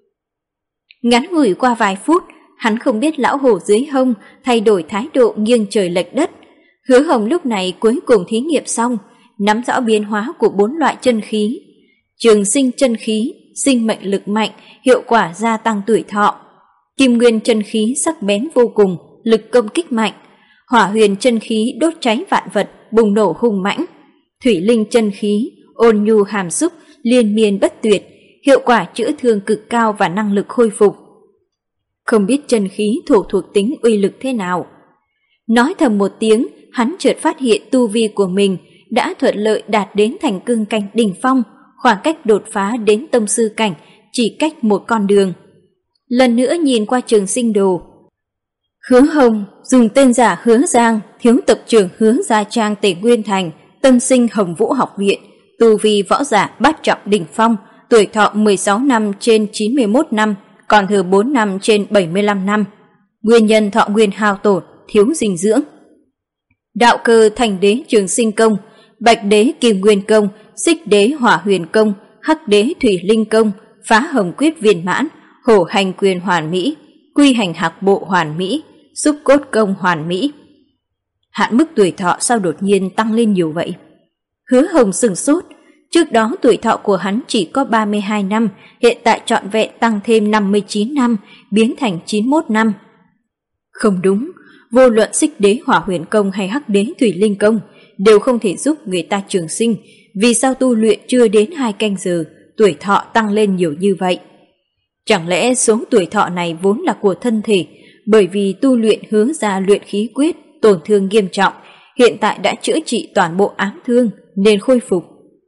[SPEAKER 1] Ngắn ngủi qua vài phút, hắn không biết lão hổ dưới hông thay đổi thái độ nghiêng trời lệch đất. Hứa Hồng lúc này cuối cùng thí nghiệm xong, nắm rõ biến hóa của bốn loại chân khí. Trường sinh chân khí, sinh mệnh lực mạnh, hiệu quả gia tăng tuổi thọ. Kim nguyên chân khí sắc bén vô cùng, lực công kích mạnh. Hỏa huyền chân khí đốt cháy vạn vật, bùng nổ hung mãnh. Thủy linh chân khí, ôn nhu hàm xúc, liên miên bất tuyệt, hiệu quả chữa thương cực cao và năng lực khôi phục. Không biết chân khí thổ thuộc tính uy lực thế nào. Nói thầm một tiếng, hắn chợt phát hiện tu vi của mình đã thuận lợi đạt đến thành cương cảnh đỉnh phong, khoảng cách đột phá đến tông sư cảnh chỉ cách một con đường. Lần nữa nhìn qua Trường Sinh Đồ. Hứa Hồng dùng tên giả Hứa Giang, thiếu tập trưởng Hứa Gia Trang Tề Nguyên Thành, tân sinh Hồng Vũ học viện, tu vi võ giả bát trọng đỉnh phong, tuổi thọ mười sáu năm trên chín mươi mốt năm, còn thừa bốn năm trên bảy mươi lăm năm. Nguyên nhân thọ nguyên hao tổn, thiếu dinh dưỡng. Đạo cơ Thành Đế Trường Sinh Công, Bạch Đế Kim Nguyên Công, Xích Đế Hỏa Huyền Công, Hắc Đế Thủy Linh Công, Phá Hồng Quyết viên mãn, Hổ Hành Quyền hoàn mỹ, Quy Hành Hạc Bộ hoàn mỹ, Xúc Cốt Công hoàn mỹ. Hạn mức tuổi thọ sao đột nhiên tăng lên nhiều vậy? Hứa Hồng sửng sốt, trước đó tuổi thọ của hắn chỉ có ba mươi hai năm, hiện tại trọn vẹn tăng thêm năm mươi chín năm, biến thành chín mươi mốt năm. Không đúng, vô luận Xích Đế Hỏa Huyền Công hay Hắc Đế Thủy Linh Công đều không thể giúp người ta trường sinh, vì sao tu luyện chưa đến hai canh giờ, tuổi thọ tăng lên nhiều như vậy? Chẳng lẽ số tuổi thọ này vốn là của thân thể, bởi vì tu luyện Hứa Gia luyện khí quyết tổn thương nghiêm trọng, hiện tại đã chữa trị toàn bộ ám thương nên khôi phục.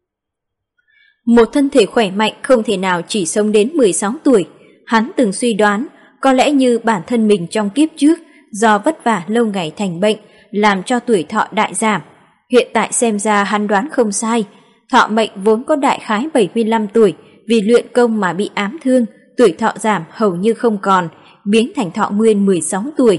[SPEAKER 1] Một thân thể khỏe mạnh không thể nào chỉ sống đến mười sáu tuổi, hắn từng suy đoán có lẽ như bản thân mình trong kiếp trước do vất vả lâu ngày thành bệnh làm cho tuổi thọ đại giảm. Hiện tại xem ra hắn đoán không sai, thọ mệnh vốn có đại khái bảy mươi lăm tuổi, vì luyện công mà bị ám thương, tuổi thọ giảm hầu như không còn, biến thành thọ nguyên mười sáu tuổi.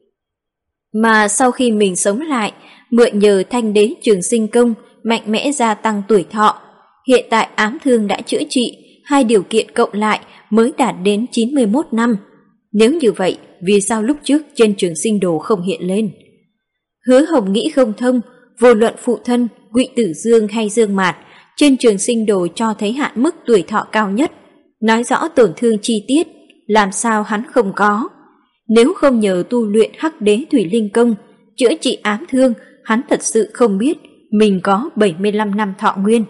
[SPEAKER 1] Mà sau khi mình sống lại, mượn nhờ Thanh Đế Trường Sinh Công mạnh mẽ gia tăng tuổi thọ, hiện tại ám thương đã chữa trị, hai điều kiện cộng lại mới đạt đến chín mươi mốt năm. Nếu như vậy, vì sao lúc trước trên Trường Sinh Đồ không hiện lên? Hứa Hồng nghĩ không thông, vô luận phụ thân, Ngụy Tử Dương hay Dương Mạt, trên Trường Sinh Đồ cho thấy hạn mức tuổi thọ cao nhất, nói rõ tổn thương chi tiết, làm sao hắn không có. Nếu không nhờ tu luyện Hắc Đế Thủy Linh Công, chữa trị ám thương, hắn thật sự không biết mình có bảy mươi lăm năm thọ nguyên.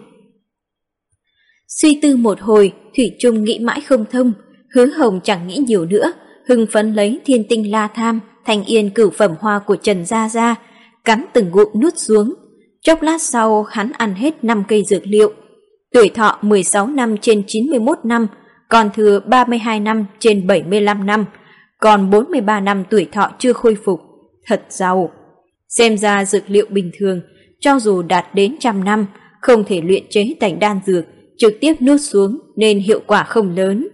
[SPEAKER 1] Suy tư một hồi, Thủy chung nghĩ mãi không thông, Hứa Hồng chẳng nghĩ nhiều nữa, hưng phấn lấy Thiên Tinh La Tham, Thanh Yên cửu phẩm hoa của Trần Gia Gia, cắn từng ngụm nuốt xuống. Chốc lát sau hắn ăn hết năm cây dược liệu. Tuổi thọ mười sáu năm trên chín mươi mốt năm, còn thừa ba mươi hai năm trên bảy mươi lăm năm, còn bốn mươi ba năm tuổi thọ chưa khôi phục. Thật giàu. Xem ra dược liệu bình thường, cho dù đạt đến trăm năm, không thể luyện chế thành đan dược, trực tiếp nuốt xuống nên hiệu quả không lớn.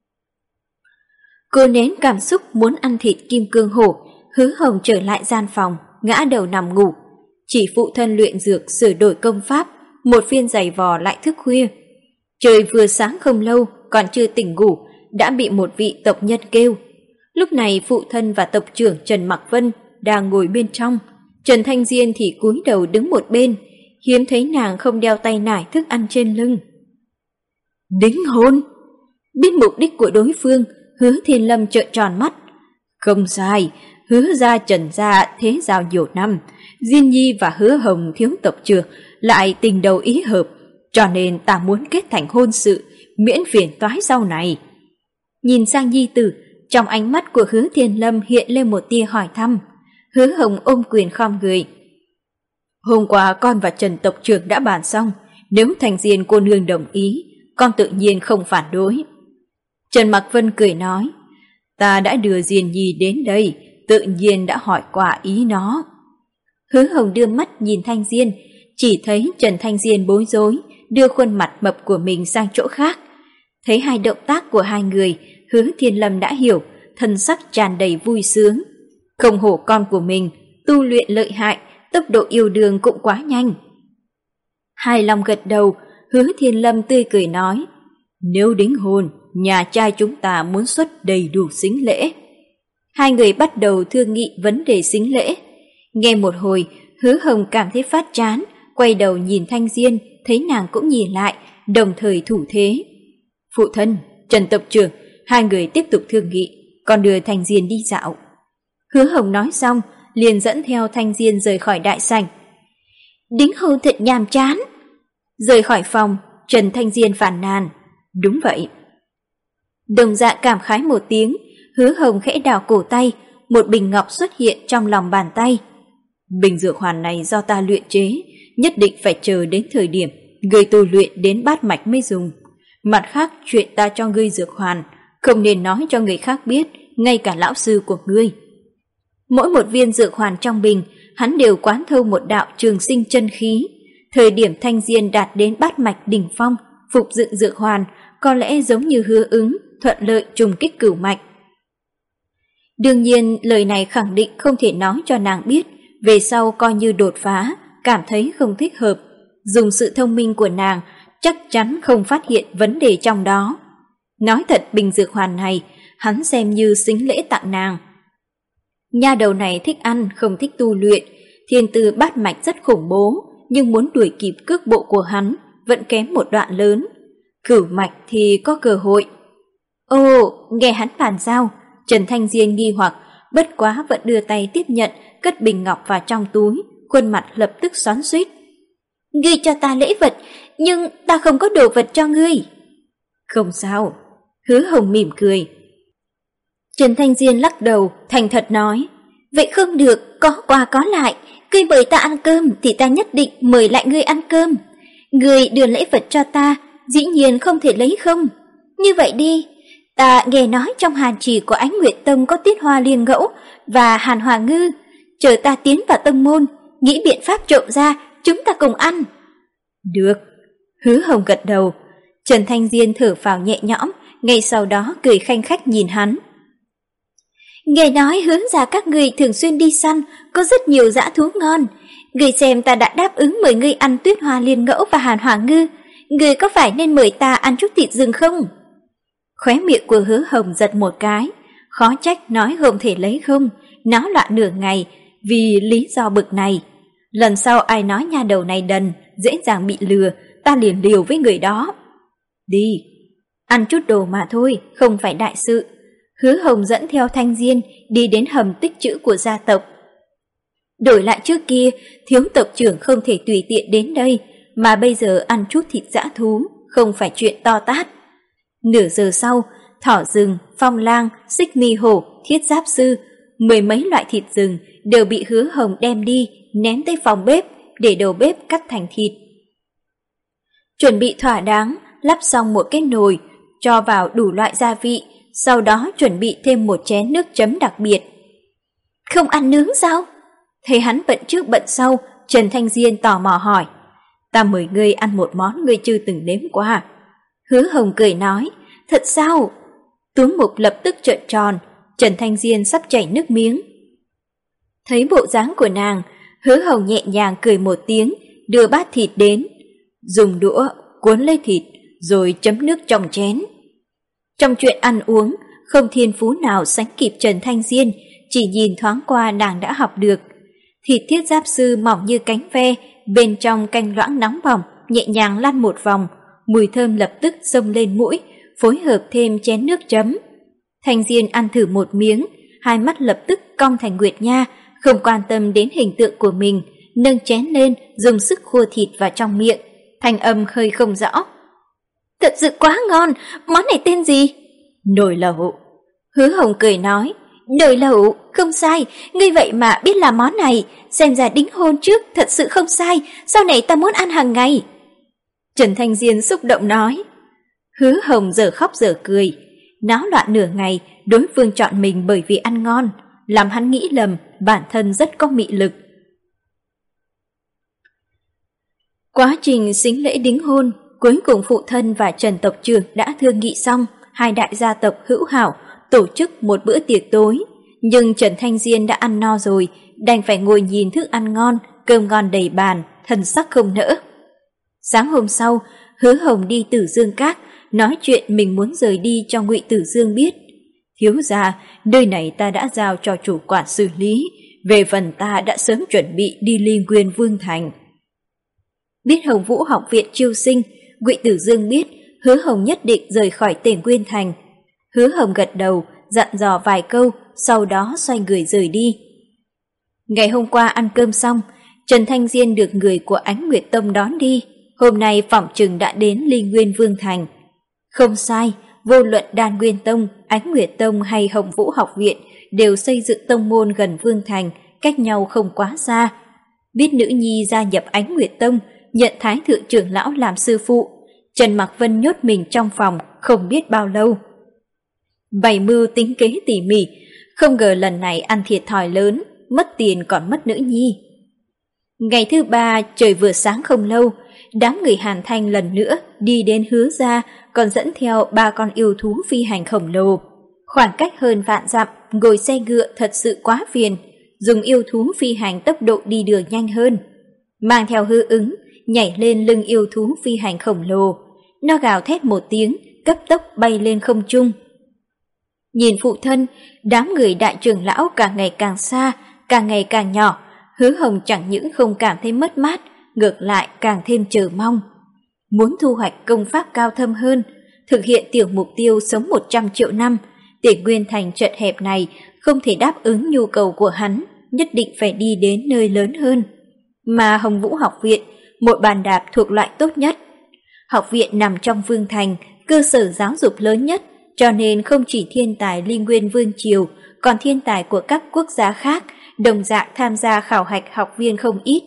[SPEAKER 1] Cô nén cảm xúc muốn ăn thịt Kim Cương Hổ, Hứa Hồng trở lại gian phòng, ngã đầu nằm ngủ. Chỉ phụ thân luyện dược sửa đổi công pháp, một phiên giày vò lại thức khuya. Trời vừa sáng không lâu, còn chưa tỉnh ngủ, đã bị một vị tộc nhân kêu. Lúc này phụ thân và tộc trưởng Trần Mặc Vân đang ngồi bên trong, Trần Thanh Diên thì cúi đầu đứng một bên, hiếm thấy nàng không đeo tay nải thức ăn trên lưng. Đính hôn! Biết mục đích của đối phương, Hứa Thiên Lâm trợn tròn mắt. Không sai, Hứa gia Trần gia thế giao nhiều năm, Diên Nhi và Hứa Hồng thiếu tộc trưởng lại tình đầu ý hợp, cho nên ta muốn kết thành hôn sự, miễn phiền toái sau này. Nhìn sang nhi tử, trong ánh mắt của Hứa Thiên Lâm hiện lên một tia hỏi thăm. Hứa Hồng ôm quyền khom người. Hôm qua con và Trần tộc trưởng đã bàn xong, nếu Thanh Diên cô nương đồng ý, con tự nhiên không phản đối. Trần Mạc Vân cười nói, ta đã đưa Diên Nhi đến đây, tự nhiên đã hỏi qua ý nó. Hứa Hồng đưa mắt nhìn Thanh Diên, chỉ thấy Trần Thanh Diên bối rối, đưa khuôn mặt mập của mình sang chỗ khác. Thấy hai động tác của hai người, Hứa Thiên Lâm đã hiểu, thân sắc tràn đầy vui sướng. Không hổ con của mình, tu luyện lợi hại, tốc độ yêu đương cũng quá nhanh. Hài lòng gật đầu, Hứa Thiên Lâm tươi cười nói, nếu đính hôn, nhà trai chúng ta muốn xuất đầy đủ sính lễ. Hai người bắt đầu thương nghị vấn đề sính lễ. Nghe một hồi, Hứa Hồng cảm thấy phát chán, quay đầu nhìn Thanh Diên, thấy nàng cũng nhìn lại, đồng thời thủ thế. Phụ thân, Trần tộc trưởng, hai người tiếp tục thương nghị, còn đưa Thanh Diên đi dạo. Hứa Hồng nói xong, liền dẫn theo Thanh Diên rời khỏi đại sảnh. Đính hôn thật nhàm chán. Rời khỏi phòng, Trần Thanh Diên phàn nàn. Đúng vậy. Đồng Dạ cảm khái một tiếng, Hứa Hồng khẽ đảo cổ tay, một bình ngọc xuất hiện trong lòng bàn tay. Bình dược hoàn này do ta luyện chế, nhất định phải chờ đến thời điểm người tu luyện đến bát mạch mới dùng. Mặt khác, chuyện ta cho ngươi dược hoàn, không nên nói cho người khác biết, ngay cả lão sư của ngươi. Mỗi một viên dược hoàn trong bình, hắn đều quán thâu một đạo trường sinh chân khí. Thời điểm Thanh Diên đạt đến bát mạch đỉnh phong, phục dựng dược hoàn, có lẽ giống như hứa ứng, thuận lợi trùng kích cửu mạch. Đương nhiên, lời này khẳng định không thể nói cho nàng biết, về sau coi như đột phá, cảm thấy không thích hợp. Dùng sự thông minh của nàng, chắc chắn không phát hiện vấn đề trong đó. Nói thật, bình dược hoàn này, hắn xem như sính lễ tặng nàng. Nha đầu này thích ăn, không thích tu luyện, thiên tư bát mạch rất khủng bố, nhưng muốn đuổi kịp cước bộ của hắn, vẫn kém một đoạn lớn. Cửu mạch thì có cơ hội. Ồ, nghe hắn bàn giao, Trần Thanh Diên nghi hoặc, bất quá vẫn đưa tay tiếp nhận, cất bình ngọc vào trong túi, khuôn mặt lập tức xoắn xuýt. Ngươi cho ta lễ vật, nhưng ta không có đồ vật cho ngươi. Không sao, Hứa Hồng mỉm cười. Trần Thanh Diên lắc đầu, thành thật nói, vậy không được, có qua có lại, ngươi mời ta ăn cơm thì ta nhất định mời lại ngươi ăn cơm. Ngươi đưa lễ vật cho ta, dĩ nhiên không thể lấy không. Như vậy đi, ta nghe nói trong hàn trì của Ánh Nguyệt Tông có Tiết Hoa Liên Ngẫu và Hàn Hòa Ngư, chờ ta tiến vào tông môn, nghĩ biện pháp trộm ra, chúng ta cùng ăn. Được, Hứa Hồng gật đầu. Trần Thanh Diên thở phào nhẹ nhõm, ngay sau đó cười khanh khách nhìn hắn. Nghe nói hướng ra các ngươi thường xuyên đi săn, có rất nhiều dã thú ngon. Ngươi xem ta đã đáp ứng mời ngươi ăn Tuyết Hoa Liên Ngẫu và Hàn Hòa Ngư, ngươi có phải nên mời ta ăn chút thịt rừng không? Khóe miệng của Hứa Hồng giật một cái, khó trách nói không thể lấy không, náo loạn nửa ngày, vì lý do bực này. Lần sau ai nói nha đầu này đần, dễ dàng bị lừa, ta liền liều với người đó. Đi, ăn chút đồ mà thôi, không phải đại sự. Hứa Hồng dẫn theo Thanh Diên đi đến hầm tích trữ của gia tộc. Đổi lại trước kia, thiếu tộc trưởng không thể tùy tiện đến đây, mà bây giờ ăn chút thịt dã thú, không phải chuyện to tát. Nửa giờ sau, thỏ rừng, phong lang, xích mi hổ, thiết giáp sư, mười mấy loại thịt rừng đều bị Hứa Hồng đem đi, ném tới phòng bếp, để đầu bếp cắt thành thịt. Chuẩn bị thỏa đáng, lắp xong một cái nồi, cho vào đủ loại gia vị, sau đó chuẩn bị thêm một chén nước chấm đặc biệt. Không ăn nướng sao? Thấy hắn bận trước bận sau, Trần Thanh Diên tò mò hỏi. Ta mời ngươi ăn một món ngươi chưa từng nếm qua. Hứa Hồng cười nói, thật sao? Túm Mục lập tức trợn tròn, Trần Thanh Diên sắp chảy nước miếng. Thấy bộ dáng của nàng, Hứa Hồng nhẹ nhàng cười một tiếng, đưa bát thịt đến, dùng đũa cuốn lấy thịt rồi chấm nước trong chén. Trong chuyện ăn uống, không thiên phú nào sánh kịp Trần Thanh Diên, chỉ nhìn thoáng qua nàng đã học được. Thịt thiết giáp sư mỏng như cánh ve, bên trong canh loãng nóng bỏng, nhẹ nhàng lăn một vòng, mùi thơm lập tức xông lên mũi, phối hợp thêm chén nước chấm. Thanh Diên ăn thử một miếng, hai mắt lập tức cong thành nguyệt nha, không quan tâm đến hình tượng của mình, nâng chén lên, dùng sức khua thịt vào trong miệng, thanh âm hơi không rõ. Thật sự quá ngon, món này tên gì? Nồi lẩu. Hứa Hồng cười nói, nồi lẩu, không sai, ngươi vậy mà biết làm món này, xem ra đính hôn trước thật sự không sai, sau này ta muốn ăn hàng ngày. Trần Thanh Diên xúc động nói. Hứa Hồng giờ khóc giờ cười, náo loạn nửa ngày, đối phương chọn mình bởi vì ăn ngon, làm hắn nghĩ lầm bản thân rất có mị lực. Quá trình sính lễ đính hôn, cuối cùng phụ thân và Trần tộc trưởng đã thương nghị xong, hai đại gia tộc hữu hảo tổ chức một bữa tiệc tối, nhưng Trần Thanh Diên đã ăn no rồi, đành phải ngồi nhìn thức ăn ngon, cơm ngon đầy bàn, thần sắc không nỡ. Sáng hôm sau, Hứa Hồng đi Tử Dương Các, nói chuyện mình muốn rời đi cho Ngụy Tử Dương biết. Thiếu gia, nơi này ta đã giao cho chủ quản xử lý, về phần ta đã sớm chuẩn bị đi Ly Nguyên Vương Thành. Biết Hồng Vũ học viện chiêu sinh, Ngụy Tử Dương biết Hứa Hồng nhất định rời khỏi Tề Nguyên Thành. Hứa Hồng gật đầu, dặn dò vài câu, sau đó xoay người rời đi. Ngày hôm qua ăn cơm xong, Trần Thanh Diên được người của Ánh Nguyệt Tông đón đi, hôm nay phỏng chừng đã đến Ly Nguyên Vương Thành. Không sai, vô luận Đan Nguyên Tông, Ánh Nguyệt Tông hay Hồng Vũ học viện đều xây dựng tông môn gần Vương Thành, cách nhau không quá xa. Biết nữ nhi gia nhập Ánh Nguyệt Tông, nhận Thái thượng trưởng lão làm sư phụ, Trần Mạc Vân nhốt mình trong phòng không biết bao lâu. Bày mưu tính kế tỉ mỉ, không ngờ lần này ăn thiệt thòi lớn, mất tiền còn mất nữ nhi. Ngày thứ ba trời vừa sáng không lâu, đám người Hàn Thanh lần nữa đi đến Hứa gia, còn dẫn theo ba con yêu thú phi hành khổng lồ. Khoảng cách hơn vạn dặm, ngồi xe ngựa thật sự quá phiền, dùng yêu thú phi hành tốc độ đi đường nhanh hơn. Mang theo Hư Ứng, nhảy lên lưng yêu thú phi hành khổng lồ, nó gào thét một tiếng, cấp tốc bay lên không trung. Nhìn phụ thân, đám người đại trưởng lão càng ngày càng xa, càng ngày càng nhỏ, Hứa Hồng chẳng những không cảm thấy mất mát, ngược lại càng thêm chờ mong. Muốn thu hoạch công pháp cao thâm hơn, thực hiện tiểu mục tiêu sống một trăm triệu năm, Tề Nguyên Thành chật hẹp này không thể đáp ứng nhu cầu của hắn, nhất định phải đi đến nơi lớn hơn. Mà Hồng Vũ học viện, một bàn đạp thuộc loại tốt nhất. Học viện nằm trong Vương Thành, cơ sở giáo dục lớn nhất, cho nên không chỉ thiên tài Ly Nguyên Vương Triều, còn thiên tài của các quốc gia khác đồng dạng tham gia khảo hạch học viên không ít.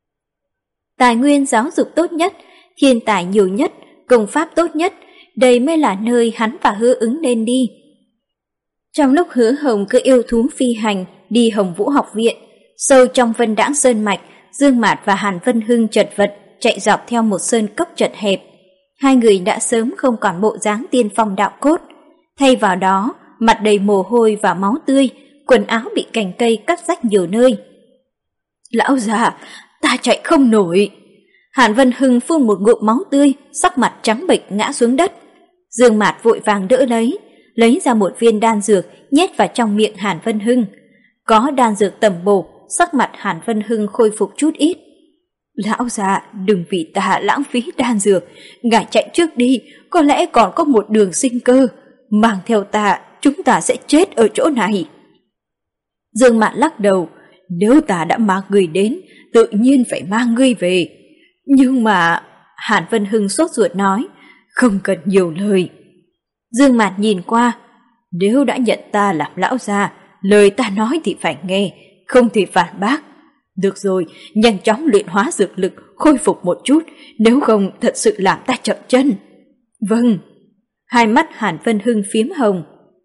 [SPEAKER 1] Tài nguyên giáo dục tốt nhất, thiên tài nhiều nhất, công pháp tốt nhất, đây mới là nơi hắn và Hứa Ứng nên đi. Trong lúc Hứa Hồng cứ yêu thú phi hành đi Hồng Vũ học viện, sâu trong Vân Đãng Sơn Mạch, Dương Mạt và Hàn Vân Hưng chật vật chạy dọc theo một sơn cốc chật hẹp. Hai người đã sớm không còn bộ dáng tiên phong đạo cốt, thay vào đó mặt đầy mồ hôi và máu tươi, quần áo bị cành cây cắt rách nhiều nơi. Lão già, ta chạy không nổi. Hàn Vân Hưng phun một ngụm máu tươi, sắc mặt trắng bệch ngã xuống đất. Dương Mạt vội vàng đỡ lấy, lấy ra một viên đan dược nhét vào trong miệng Hàn Vân Hưng. Có đan dược tầm bổ, sắc mặt Hàn Vân Hưng khôi phục chút ít. Lão già, đừng vì ta lãng phí đan dược, ngài chạy trước đi, có lẽ còn có một đường sinh cơ. Mang theo ta, chúng ta sẽ chết ở chỗ này. Dương Mạn lắc đầu, nếu ta đã mang người đến, tự nhiên phải mang ngươi về. Nhưng mà... Hàn Vân Hưng sốt ruột nói, không cần nhiều lời. Dương Mạn nhìn qua, nếu đã nhận ta làm lão già, lời ta nói thì phải nghe, không thể phản bác. Được rồi, nhanh chóng luyện hóa dược lực, khôi phục một chút, nếu không thật sự làm ta chậm chân. Vâng. Hai mắt Hàn Vân Hưng phiếm hồng.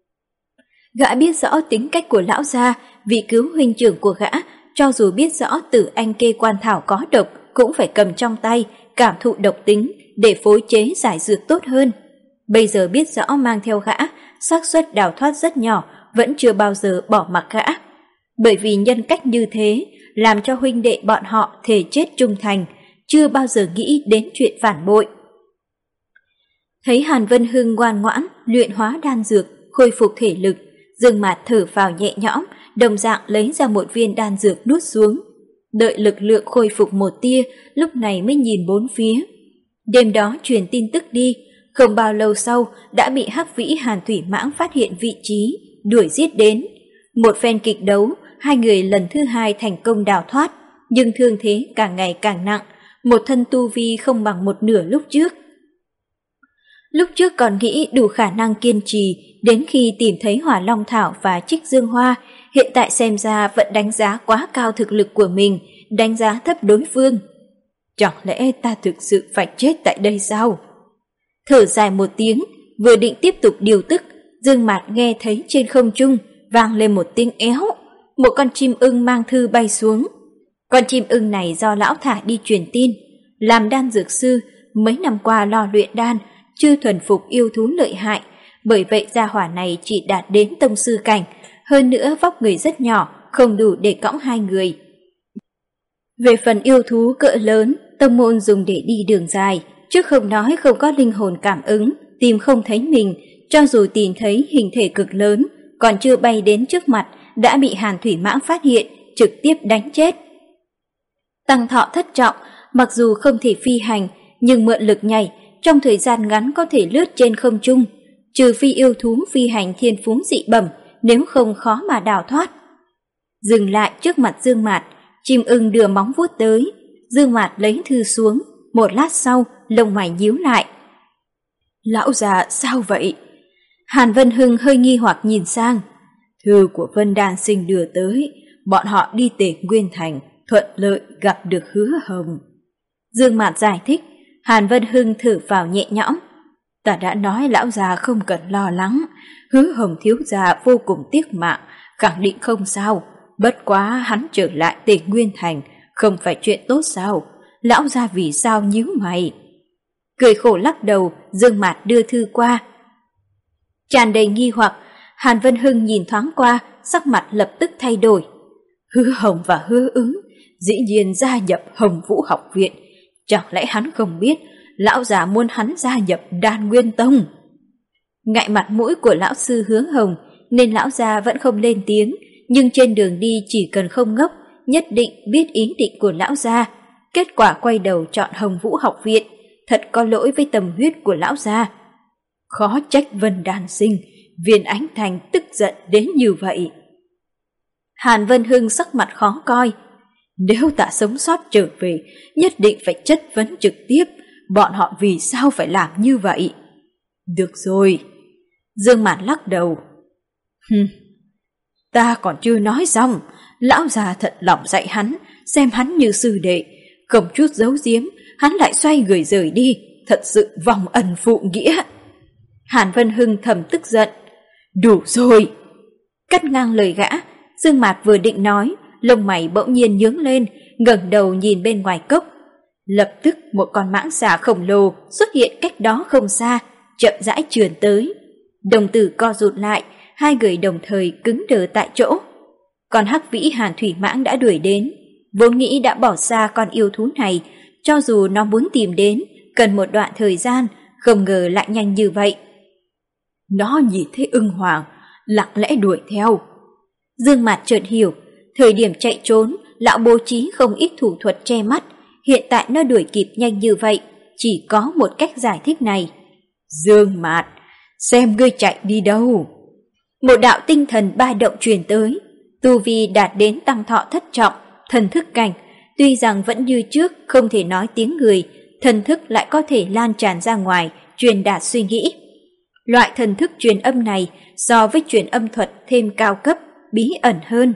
[SPEAKER 1] Gã biết rõ tính cách của lão gia, vị cứu huynh trưởng của gã, cho dù biết rõ Tử Anh Kê Quan Thảo có độc, cũng phải cầm trong tay, cảm thụ độc tính để phối chế giải dược tốt hơn. Bây giờ biết rõ mang theo gã, xác suất đào thoát rất nhỏ, vẫn chưa bao giờ bỏ mặc gã. Bởi vì nhân cách như thế, làm cho huynh đệ bọn họ thề chết trung thành, chưa bao giờ nghĩ đến chuyện phản bội. Thấy Hàn Vân Hưng ngoan ngoãn, luyện hóa đan dược, khôi phục thể lực, Dương Mạt thở vào nhẹ nhõm, đồng dạng lấy ra một viên đan dược nuốt xuống. Đợi lực lượng khôi phục một tia, lúc này mới nhìn bốn phía. Đêm đó truyền tin tức đi, không bao lâu sau đã bị Hắc Vĩ Hàn Thủy Mãng phát hiện vị trí, đuổi giết đến. Một phen kịch đấu, hai người lần thứ hai thành công đào thoát, nhưng thương thế càng ngày càng nặng, một thân tu vi không bằng một nửa lúc trước. Lúc trước còn nghĩ đủ khả năng kiên trì đến khi tìm thấy Hỏa Long Thảo và Trích Dương Hoa, hiện tại xem ra vẫn đánh giá quá cao thực lực của mình, đánh giá thấp đối phương. Chẳng lẽ ta thực sự phải chết tại đây sao? Thở dài một tiếng, vừa định tiếp tục điều tức, Dương Mạt nghe thấy trên không trung vang lên một tiếng éo, một con chim ưng mang thư bay xuống. Con chim ưng này do lão thả đi truyền tin, làm đan dược sư, mấy năm qua lo luyện đan, chưa thuần phục yêu thú lợi hại, bởi vậy gia hỏa này chỉ đạt đến tông sư cảnh, hơn nữa vóc người rất nhỏ, không đủ để cõng hai người. Về phần yêu thú cỡ lớn, tông môn dùng để đi đường dài, trước không nói không có linh hồn cảm ứng, tìm không thấy mình, cho dù tìm thấy hình thể cực lớn, còn chưa bay đến trước mặt, đã bị Hàn Thủy Mãng phát hiện, trực tiếp đánh chết. Tăng thọ thất trọng, mặc dù không thể phi hành, nhưng mượn lực nhảy, trong thời gian ngắn có thể lướt trên không trung, trừ phi yêu thú phi hành thiên phú dị bẩm, nếu không khó mà đào thoát. Dừng lại trước mặt Dương Mạt, chim ưng đưa móng vuốt tới, Dương Mạt lấy thư xuống, một lát sau, lông mày nhíu lại. Lão già sao vậy? Hàn Vân Hưng hơi nghi hoặc nhìn sang. Thư của Vân Đan Sinh đưa tới, bọn họ đi Tề Nguyên Thành, thuận lợi gặp được Hứa Hồng. Dương Mạt giải thích, Hàn Vân Hưng thở phào nhẹ nhõm. Ta đã nói lão già không cần lo lắng, Hứa Hồng thiếu gia vô cùng tiếc mạng, khẳng định không sao, bất quá hắn trở lại Tề Nguyên Thành, không phải chuyện tốt sao? Lão già vì sao nhíu mày? Cười khổ lắc đầu, Dương Mạt đưa thư qua. Tràn đầy nghi hoặc, Hàn Vân Hưng nhìn thoáng qua, sắc mặt lập tức thay đổi. Hứa Hồng và Hứa Ứng dĩ nhiên gia nhập Hồng Vũ học viện, chẳng lẽ hắn không biết lão già muốn hắn gia nhập Đan Nguyên Tông? Ngại mặt mũi của lão sư Hứa Hồng nên lão già vẫn không lên tiếng, nhưng trên đường đi chỉ cần không ngốc, nhất định biết ý định của lão già. Kết quả quay đầu chọn Hồng Vũ học viện, thật có lỗi với tâm huyết của lão già. Khó trách Vân Đan Sinh, Viên Ánh Thành tức giận đến như vậy. Hàn Vân Hưng sắc mặt khó coi. Nếu ta sống sót trở về, nhất định phải chất vấn trực tiếp, bọn họ vì sao phải làm như vậy? Được rồi. Dương Mạt lắc đầu. Hừm, ta còn chưa nói xong, lão già thật lòng dạy hắn, xem hắn như sư đệ, không chút giấu giếm, hắn lại xoay người rời đi, thật sự vong ân phụ nghĩa. Hàn Vân Hưng thầm tức giận. Đủ rồi. Cắt ngang lời gã, Dương Mạt vừa định nói, lông mày bỗng nhiên nhướng lên, ngẩng đầu nhìn bên ngoài cốc. Lập tức một con mãng xà khổng lồ xuất hiện cách đó không xa, chậm rãi trườn tới. Đồng tử co rụt lại, hai người đồng thời cứng đờ tại chỗ. Còn Hắc Vĩ Hàn Thủy Mãng đã đuổi đến, vốn nghĩ đã bỏ xa con yêu thú này, cho dù nó muốn tìm đến, cần một đoạn thời gian, không ngờ lại nhanh như vậy. Nó nhìn thấy ưng hoàng, lặng lẽ đuổi theo. Dương Mạt chợt hiểu, thời điểm chạy trốn, lão bố trí không ít thủ thuật che mắt, hiện tại nó đuổi kịp nhanh như vậy, chỉ có một cách giải thích này. Dương Mạt, xem ngươi chạy đi đâu. Một đạo tinh thần ba động truyền tới, tu vi đạt đến tăng thọ thất trọng, thần thức cảnh, tuy rằng vẫn như trước không thể nói tiếng người, thần thức lại có thể lan tràn ra ngoài, truyền đạt suy nghĩ. Loại thần thức truyền âm này so với truyền âm thuật thêm cao cấp, bí ẩn hơn.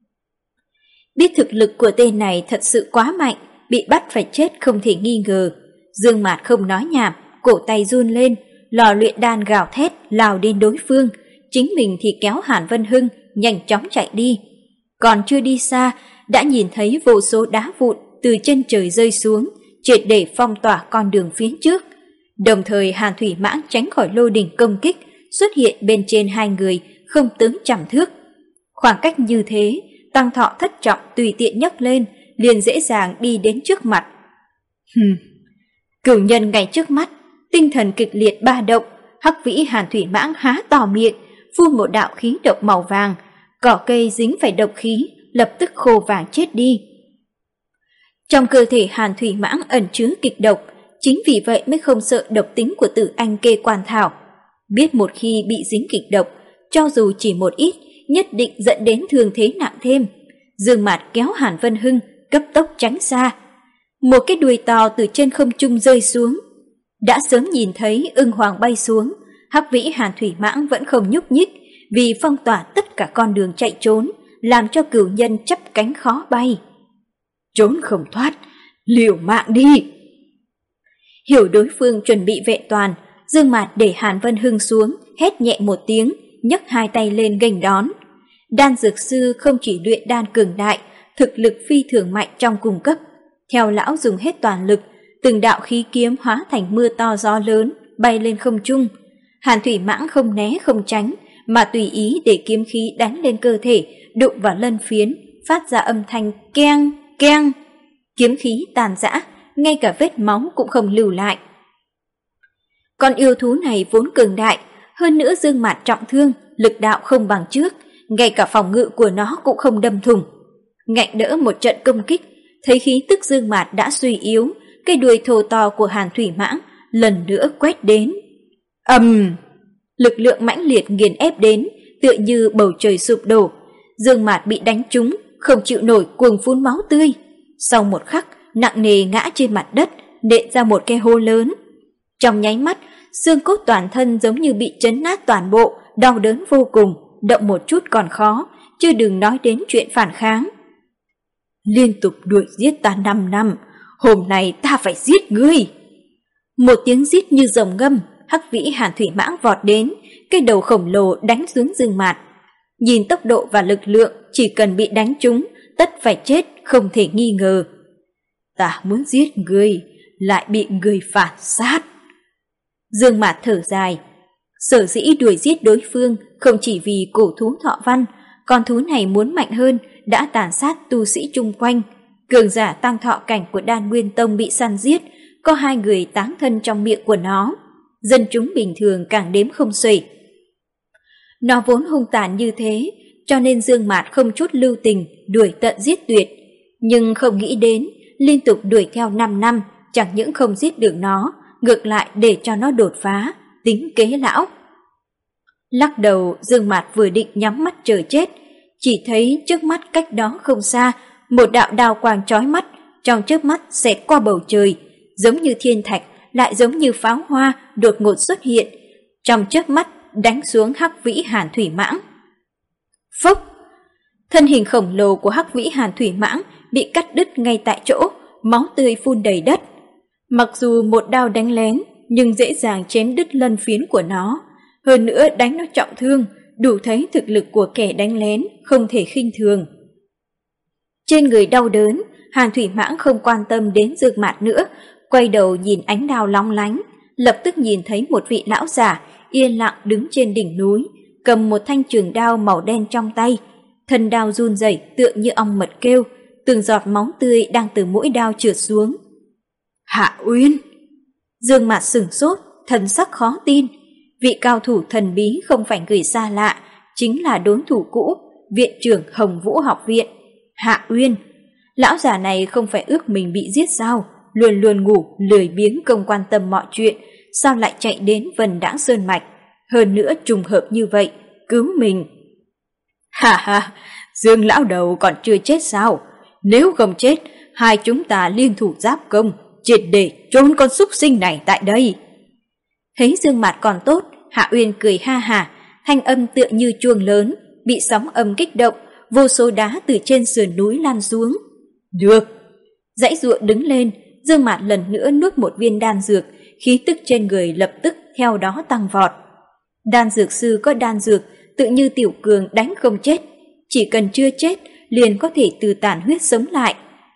[SPEAKER 1] Biết thực lực của tên này thật sự quá mạnh, bị bắt phải chết không thể nghi ngờ. Dương Mạt không nói nhảm, cổ tay run lên, lò luyện đan gào thét lao đến đối phương, chính mình thì kéo Hàn Vân Hưng nhanh chóng chạy đi. Còn chưa đi xa, đã nhìn thấy vô số đá vụn từ chân trời rơi xuống, triệt để phong tỏa con đường phía trước. Đồng thời Hàn Thủy Mãng tránh khỏi lôi đỉnh công kích, xuất hiện bên trên hai người, không tới trăm thước. Khoảng cách như thế, tăng thọ thất trọng tùy tiện nhấc lên, liền dễ dàng đi đến trước mặt. Hừm, cửu nhân ngay trước mắt, tinh thần kịch liệt ba động, Hắc Vĩ Hàn Thủy Mãng há to miệng, phun một đạo khí độc màu vàng, cỏ cây dính phải độc khí, lập tức khô vàng chết đi. Trong cơ thể Hàn Thủy Mãng ẩn chứa kịch độc, chính vì vậy mới không sợ độc tính của Tử Anh kê quan thảo. Biết một khi bị dính kịch độc, cho dù chỉ một ít, nhất định dẫn đến thương thế nặng thêm. Dương Mạt kéo Hàn Vân Hưng cấp tốc tránh xa. Một cái đuôi to từ trên không trung rơi xuống. Đã sớm nhìn thấy ưng hoàng bay xuống, Hắc Vĩ Hàn Thủy Mãng vẫn không nhúc nhích vì phong tỏa tất cả con đường chạy trốn, làm cho cửu nhân chắp cánh khó bay. Trốn không thoát, liều mạng đi! Hiểu đối phương chuẩn bị vệ toàn, Dương Mạt để Hàn Vân Hưng xuống, hét nhẹ một tiếng, nhấc hai tay lên nghênh đón. Đan dược sư không chỉ luyện đan cường đại, thực lực phi thường mạnh trong cung cấp. Theo lão dùng hết toàn lực, từng đạo khí kiếm hóa thành mưa to gió lớn, bay lên không trung. Hàn Thủy Mãng không né không tránh, mà tùy ý để kiếm khí đánh lên cơ thể, đụng vào lân phiến, phát ra âm thanh keng, keng. Kiếm khí tàn rã, ngay cả vết máu cũng không lưu lại. Con yêu thú này vốn cường đại, hơn nữa Dương Mạt trọng thương, lực đạo không bằng trước, ngay cả phòng ngự của nó cũng không đâm thủng. Ngạnh đỡ một trận công kích, thấy khí tức Dương Mạt đã suy yếu, cái đuôi thô to của Hàn Thủy Mãng lần nữa quét đến. Ầm! Um, lực lượng mãnh liệt nghiền ép đến, tựa như bầu trời sụp đổ. Dương Mạt bị đánh trúng, không chịu nổi cuồng phun máu tươi. Sau một khắc, nặng nề ngã trên mặt đất, nện ra một cái hố lớn. Trong nháy mắt, xương cốt toàn thân giống như bị chấn nát toàn bộ, đau đớn vô cùng, động một chút còn khó, chứ đừng nói đến chuyện phản kháng. Liên tục đuổi giết ta năm năm, hôm nay ta phải giết ngươi! Một tiếng giết như rồng ngâm, Hắc Vĩ Hàn Thủy Mãng vọt đến, cái đầu khổng lồ đánh xuống Dương Mạt. Nhìn tốc độ và lực lượng, chỉ cần bị đánh trúng, tất phải chết, không thể nghi ngờ. Ta muốn giết ngươi, lại bị ngươi phản sát. Dương Mạt thở dài. Sở dĩ đuổi giết đối phương không chỉ vì cổ thú Thọ Văn, con thú này muốn mạnh hơn đã tàn sát tu sĩ chung quanh. Cường giả tăng thọ cảnh của Đan Nguyên Tông bị săn giết, có hai người táng thân trong miệng của nó. Dân chúng bình thường càng đếm không xuể. Nó vốn hung tàn như thế, cho nên Dương Mạt không chút lưu tình đuổi tận giết tuyệt. Nhưng không nghĩ đến, liên tục đuổi theo năm năm, chẳng những không giết được nó, ngược lại để cho nó đột phá, tính kế lão. Lắc đầu, Dương Mạt vừa định nhắm mắt chờ chết, chỉ thấy trước mắt cách đó không xa, một đạo đao quang chói mắt, trong chớp mắt xẹt qua bầu trời, giống như thiên thạch, lại giống như pháo hoa đột ngột xuất hiện, trong chớp mắt đánh xuống Hắc Vĩ Hàn Thủy Mãng. Phốc! Thân hình khổng lồ của Hắc Vĩ Hàn Thủy Mãng bị cắt đứt ngay tại chỗ, máu tươi phun đầy đất. Mặc dù một đao đánh lén, nhưng dễ dàng chém đứt lân phiến của nó, hơn nữa đánh nó trọng thương, đủ thấy thực lực của kẻ đánh lén không thể khinh thường. Trên người đau đớn, Hàn Thủy Mãng không quan tâm đến Dương Mạt nữa, quay đầu nhìn ánh đao lóng lánh, lập tức nhìn thấy một vị lão giả yên lặng đứng trên đỉnh núi, cầm một thanh trường đao màu đen trong tay. Thân đao run rẩy tựa như ong mật kêu, từng giọt máu tươi đang từ mũi đao trượt xuống. Hạ Uyên! Dương Mạt sửng sốt, thần sắc khó tin. Vị cao thủ thần bí không phải người xa lạ, chính là đối thủ cũ, viện trưởng Hồng Vũ học viện, Hạ Uyên. Lão già này không phải ước mình bị giết sao, luôn luôn ngủ, lười biếng không quan tâm mọi chuyện, sao lại chạy đến Vân Đãng Sơn Mạch, hơn nữa trùng hợp như vậy, cứu mình. Ha ha, Dương lão đầu còn chưa chết sao? Nếu không chết, hai chúng ta liên thủ giáp công, triệt để trốn con súc sinh này tại đây. Thấy Dương Mạt còn tốt, Hạ Uyên cười ha hả, thanh âm tựa như chuông lớn, bị sóng âm kích động, vô số đá từ trên sườn núi lan xuống. Được! Dãy dụa đứng lên, Dương Mạt lần nữa nuốt một viên đan dược, khí tức trên người lập tức theo đó tăng vọt. Đan dược sư có đan dược, tự như Tiểu Cường đánh không chết, chỉ cần chưa chết liền có thể từ tàn huyết sống lại.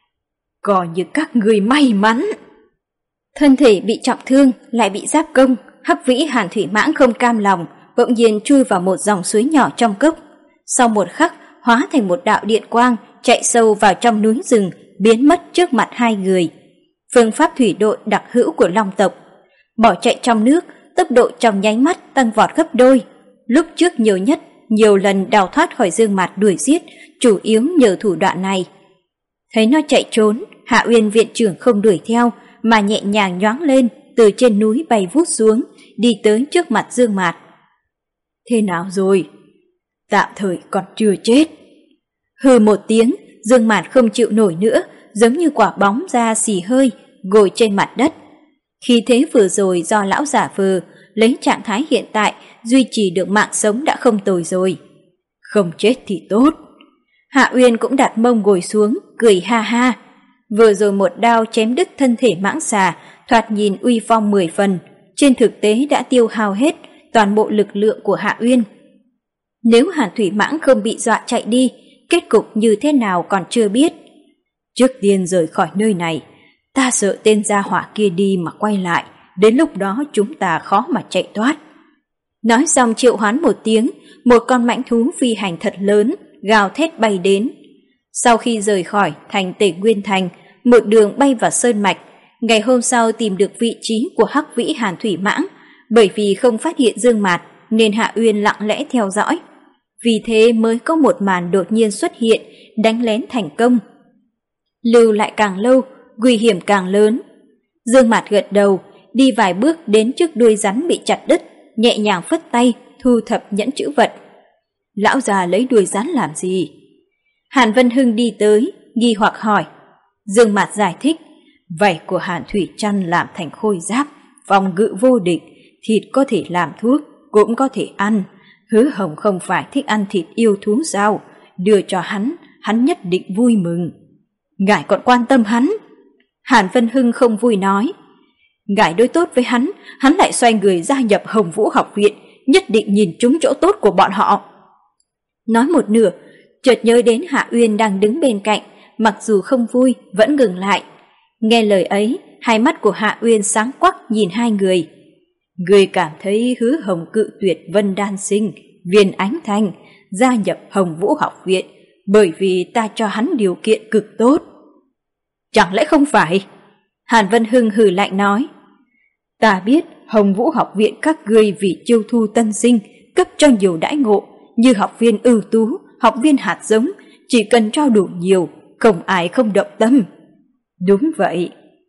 [SPEAKER 1] Coi như các người may mắn. Thân thể bị trọng thương lại bị giáp công, Hắc Vĩ Hàn Thủy Mãng không cam lòng, bỗng nhiên chui vào một dòng suối nhỏ trong cốc. Sau một khắc, hóa thành một đạo điện quang, chạy sâu vào trong núi rừng, biến mất trước mặt hai người. Phương pháp thủy đội đặc hữu của Long tộc. Bỏ chạy trong nước, tốc độ trong nháy mắt tăng vọt gấp đôi. Lúc trước nhiều nhất, nhiều lần đào thoát khỏi Dương Mạt đuổi giết, chủ yếu nhờ thủ đoạn này. Thấy nó chạy trốn, Hạ Uyên viện trưởng không đuổi theo, mà nhẹ nhàng nhoáng lên, từ trên núi bay vút xuống, đi tới trước mặt Dương Mạt. Thế nào rồi? Tạm thời còn chưa chết. Hừ một tiếng, Dương Mạt không chịu nổi nữa, giống như quả bóng ra xì hơi, ngồi trên mặt đất. Khí thế vừa rồi do lão giả vờ, lấy trạng thái hiện tại duy trì được mạng sống đã không tồi rồi. Không chết thì tốt. Hạ Uyên cũng đặt mông ngồi xuống, cười ha ha. Vừa rồi một đao chém đứt thân thể mãng xà, thoạt nhìn uy phong mười phần, trên thực tế đã tiêu hao hết toàn bộ lực lượng của Hạ Uyên. Nếu Hàn Thủy Mãng không bị dọa chạy đi, kết cục như thế nào còn chưa biết. Trước tiên rời khỏi nơi này, ta sợ tên gia hỏa kia đi mà quay lại, đến lúc đó chúng ta khó mà chạy thoát. Nói xong triệu hoán một tiếng, một con mãnh thú phi hành thật lớn, gào thét bay đến. Sau khi rời khỏi thành Tề Nguyên Thành, một đường bay vào sơn mạch, ngày hôm sau tìm được vị trí của Hắc Vĩ Hàn Thủy Mãng, bởi vì không phát hiện Dương Mạt nên Hạ Uyên lặng lẽ theo dõi. Vì thế mới có một màn đột nhiên xuất hiện, đánh lén thành công. Lưu lại càng lâu, nguy hiểm càng lớn. Dương Mạt gật đầu, đi vài bước đến trước đuôi rắn bị chặt đứt, nhẹ nhàng phất tay, thu thập nhẫn chữ vật. Lão già lấy đuôi rắn làm gì? Hàn Vân Hưng đi tới, nghi hoặc hỏi. Dương Mạt giải thích, vảy của Hàn Thủy Trăn làm thành khôi giáp, phòng ngự vô địch, thịt có thể làm thuốc, cũng có thể ăn. Hứa Hồng không phải thích ăn thịt yêu thú sao? Đưa cho hắn, hắn nhất định vui mừng. Ngài còn quan tâm hắn? Hàn Vân Hưng không vui nói. Ngài đối tốt với hắn, hắn lại xoay người gia nhập Hồng Vũ học viện, nhất định nhìn trúng chỗ tốt của bọn họ. Nói một nửa, chợt nhớ đến Hạ Uyên đang đứng bên cạnh, mặc dù không vui, vẫn ngừng lại. Nghe lời ấy, hai mắt của Hạ Uyên sáng quắc nhìn hai người. Người cảm thấy Hứa Hồng cự tuyệt Vân Đan Sinh, Viên Ánh Thanh, gia nhập Hồng Vũ học viện, bởi vì ta cho hắn điều kiện cực tốt. Chẳng lẽ không phải? Hàn Vân Hưng hừ lạnh nói. Ta biết Hồng Vũ học viện các ngươi vì chiêu thu tân sinh, cấp cho nhiều đãi ngộ, như học viên ưu tú, học viên hạt giống, chỉ cần cho đủ nhiều, không ai không động tâm. Đúng vậy.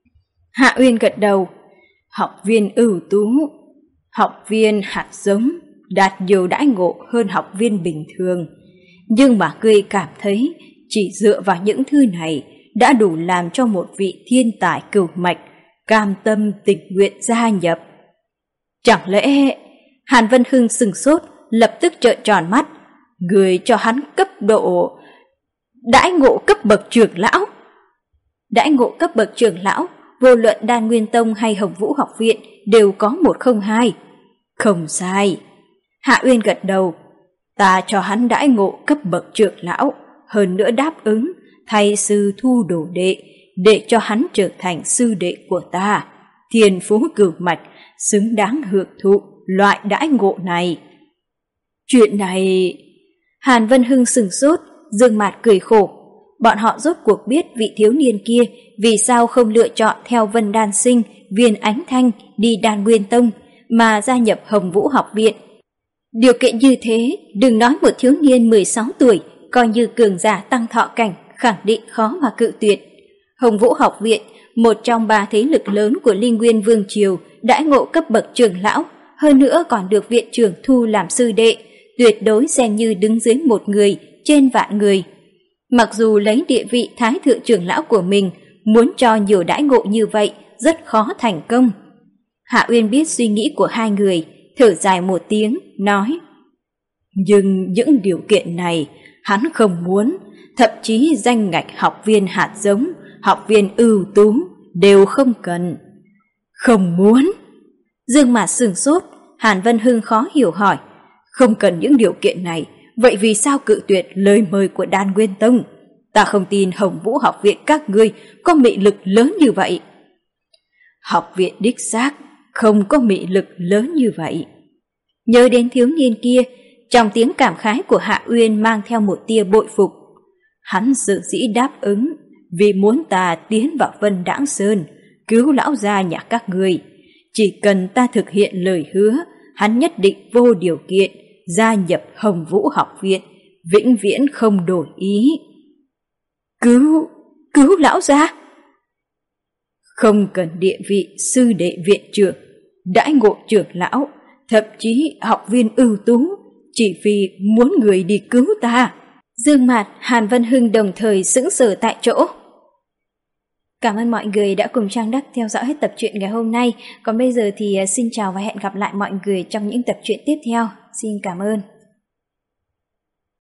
[SPEAKER 1] Hạ Uyên gật đầu. Học viên ưu tú, học viên hạt giống, đạt nhiều đãi ngộ hơn học viên bình thường. Nhưng mà ngươi cảm thấy chỉ dựa vào những thư này đã đủ làm cho một vị thiên tài cửu mạch cam tâm tình nguyện gia nhập. Chẳng lẽ... Hàn Vân Hưng sừng sốt, lập tức trợn tròn mắt. Người cho hắn cấp độ... đãi ngộ cấp bậc trưởng lão. Đãi ngộ cấp bậc trưởng lão, vô luận Đan Nguyên Tông hay Hồng Vũ học viện đều có một không hai. Không sai. Hạ Uyên gật đầu. Ta cho hắn đãi ngộ cấp bậc trưởng lão, hơn nữa đáp ứng thay sư thu đồ đệ, để cho hắn trở thành sư đệ của ta, thiên phú cửu mạch, xứng đáng hưởng thụ loại đãi ngộ này. Chuyện này... Hàn Vân Hưng sừng sốt, Dương Mạt cười khổ. Bọn họ rốt cuộc biết vị thiếu niên kia vì sao không lựa chọn theo Vân Đan Sinh, Viên Ánh Thanh đi Đan Nguyên Tông mà gia nhập Hồng Vũ học viện. Điều kiện như thế, đừng nói một thiếu niên mười sáu tuổi, coi như cường giả tăng thọ cảnh, khẳng định khó mà cự tuyệt. Hồng Vũ học viện, một trong ba thế lực lớn của Linh Nguyên Vương Triều, đãi ngộ cấp bậc trưởng lão, hơn nữa còn được viện trưởng thu làm sư đệ, tuyệt đối xem như đứng dưới một người trên vạn người. Mặc dù lấy địa vị thái thượng trưởng lão của mình, muốn cho nhiều đãi ngộ như vậy rất khó thành công. Hạ Uyên biết suy nghĩ của hai người, thở dài một tiếng, nói. Nhưng những điều kiện này hắn không muốn, thậm chí danh ngạch học viên hạt giống, học viên ưu tú đều không cần. Không muốn? Dương Mạt sửng sốt, Hàn Vân Hưng khó hiểu hỏi. Không cần những điều kiện này, vậy vì sao cự tuyệt lời mời của Đan Nguyên Tông? Ta không tin Hồng Vũ học viện các ngươi có mị lực lớn như vậy. Học viện đích xác không có mị lực lớn như vậy. Nhớ đến thiếu niên kia, trong tiếng cảm khái của Hạ Uyên mang theo một tia bội phục. Hắn dự dĩ đáp ứng vì muốn ta tiến vào Vân Đãng Sơn, cứu lão gia nhà các ngươi. Chỉ cần ta thực hiện lời hứa, hắn nhất định vô điều kiện gia nhập Hồng Vũ học viện, vĩnh viễn không đổi ý. Cứu, cứu lão gia? không cần địa vị sư đệ viện trưởng, đãi ngộ trưởng lão, thậm chí học viên ưu tú, chỉ vì muốn người đi cứu ta. Dương Mạt, Hàn Vân Hưng đồng thời sững sờ tại chỗ. Cảm ơn mọi người đã cùng Trang Đắc theo dõi hết tập truyện ngày hôm nay. Còn bây giờ thì xin chào và hẹn gặp lại mọi người trong những tập truyện tiếp theo. Xin cảm ơn.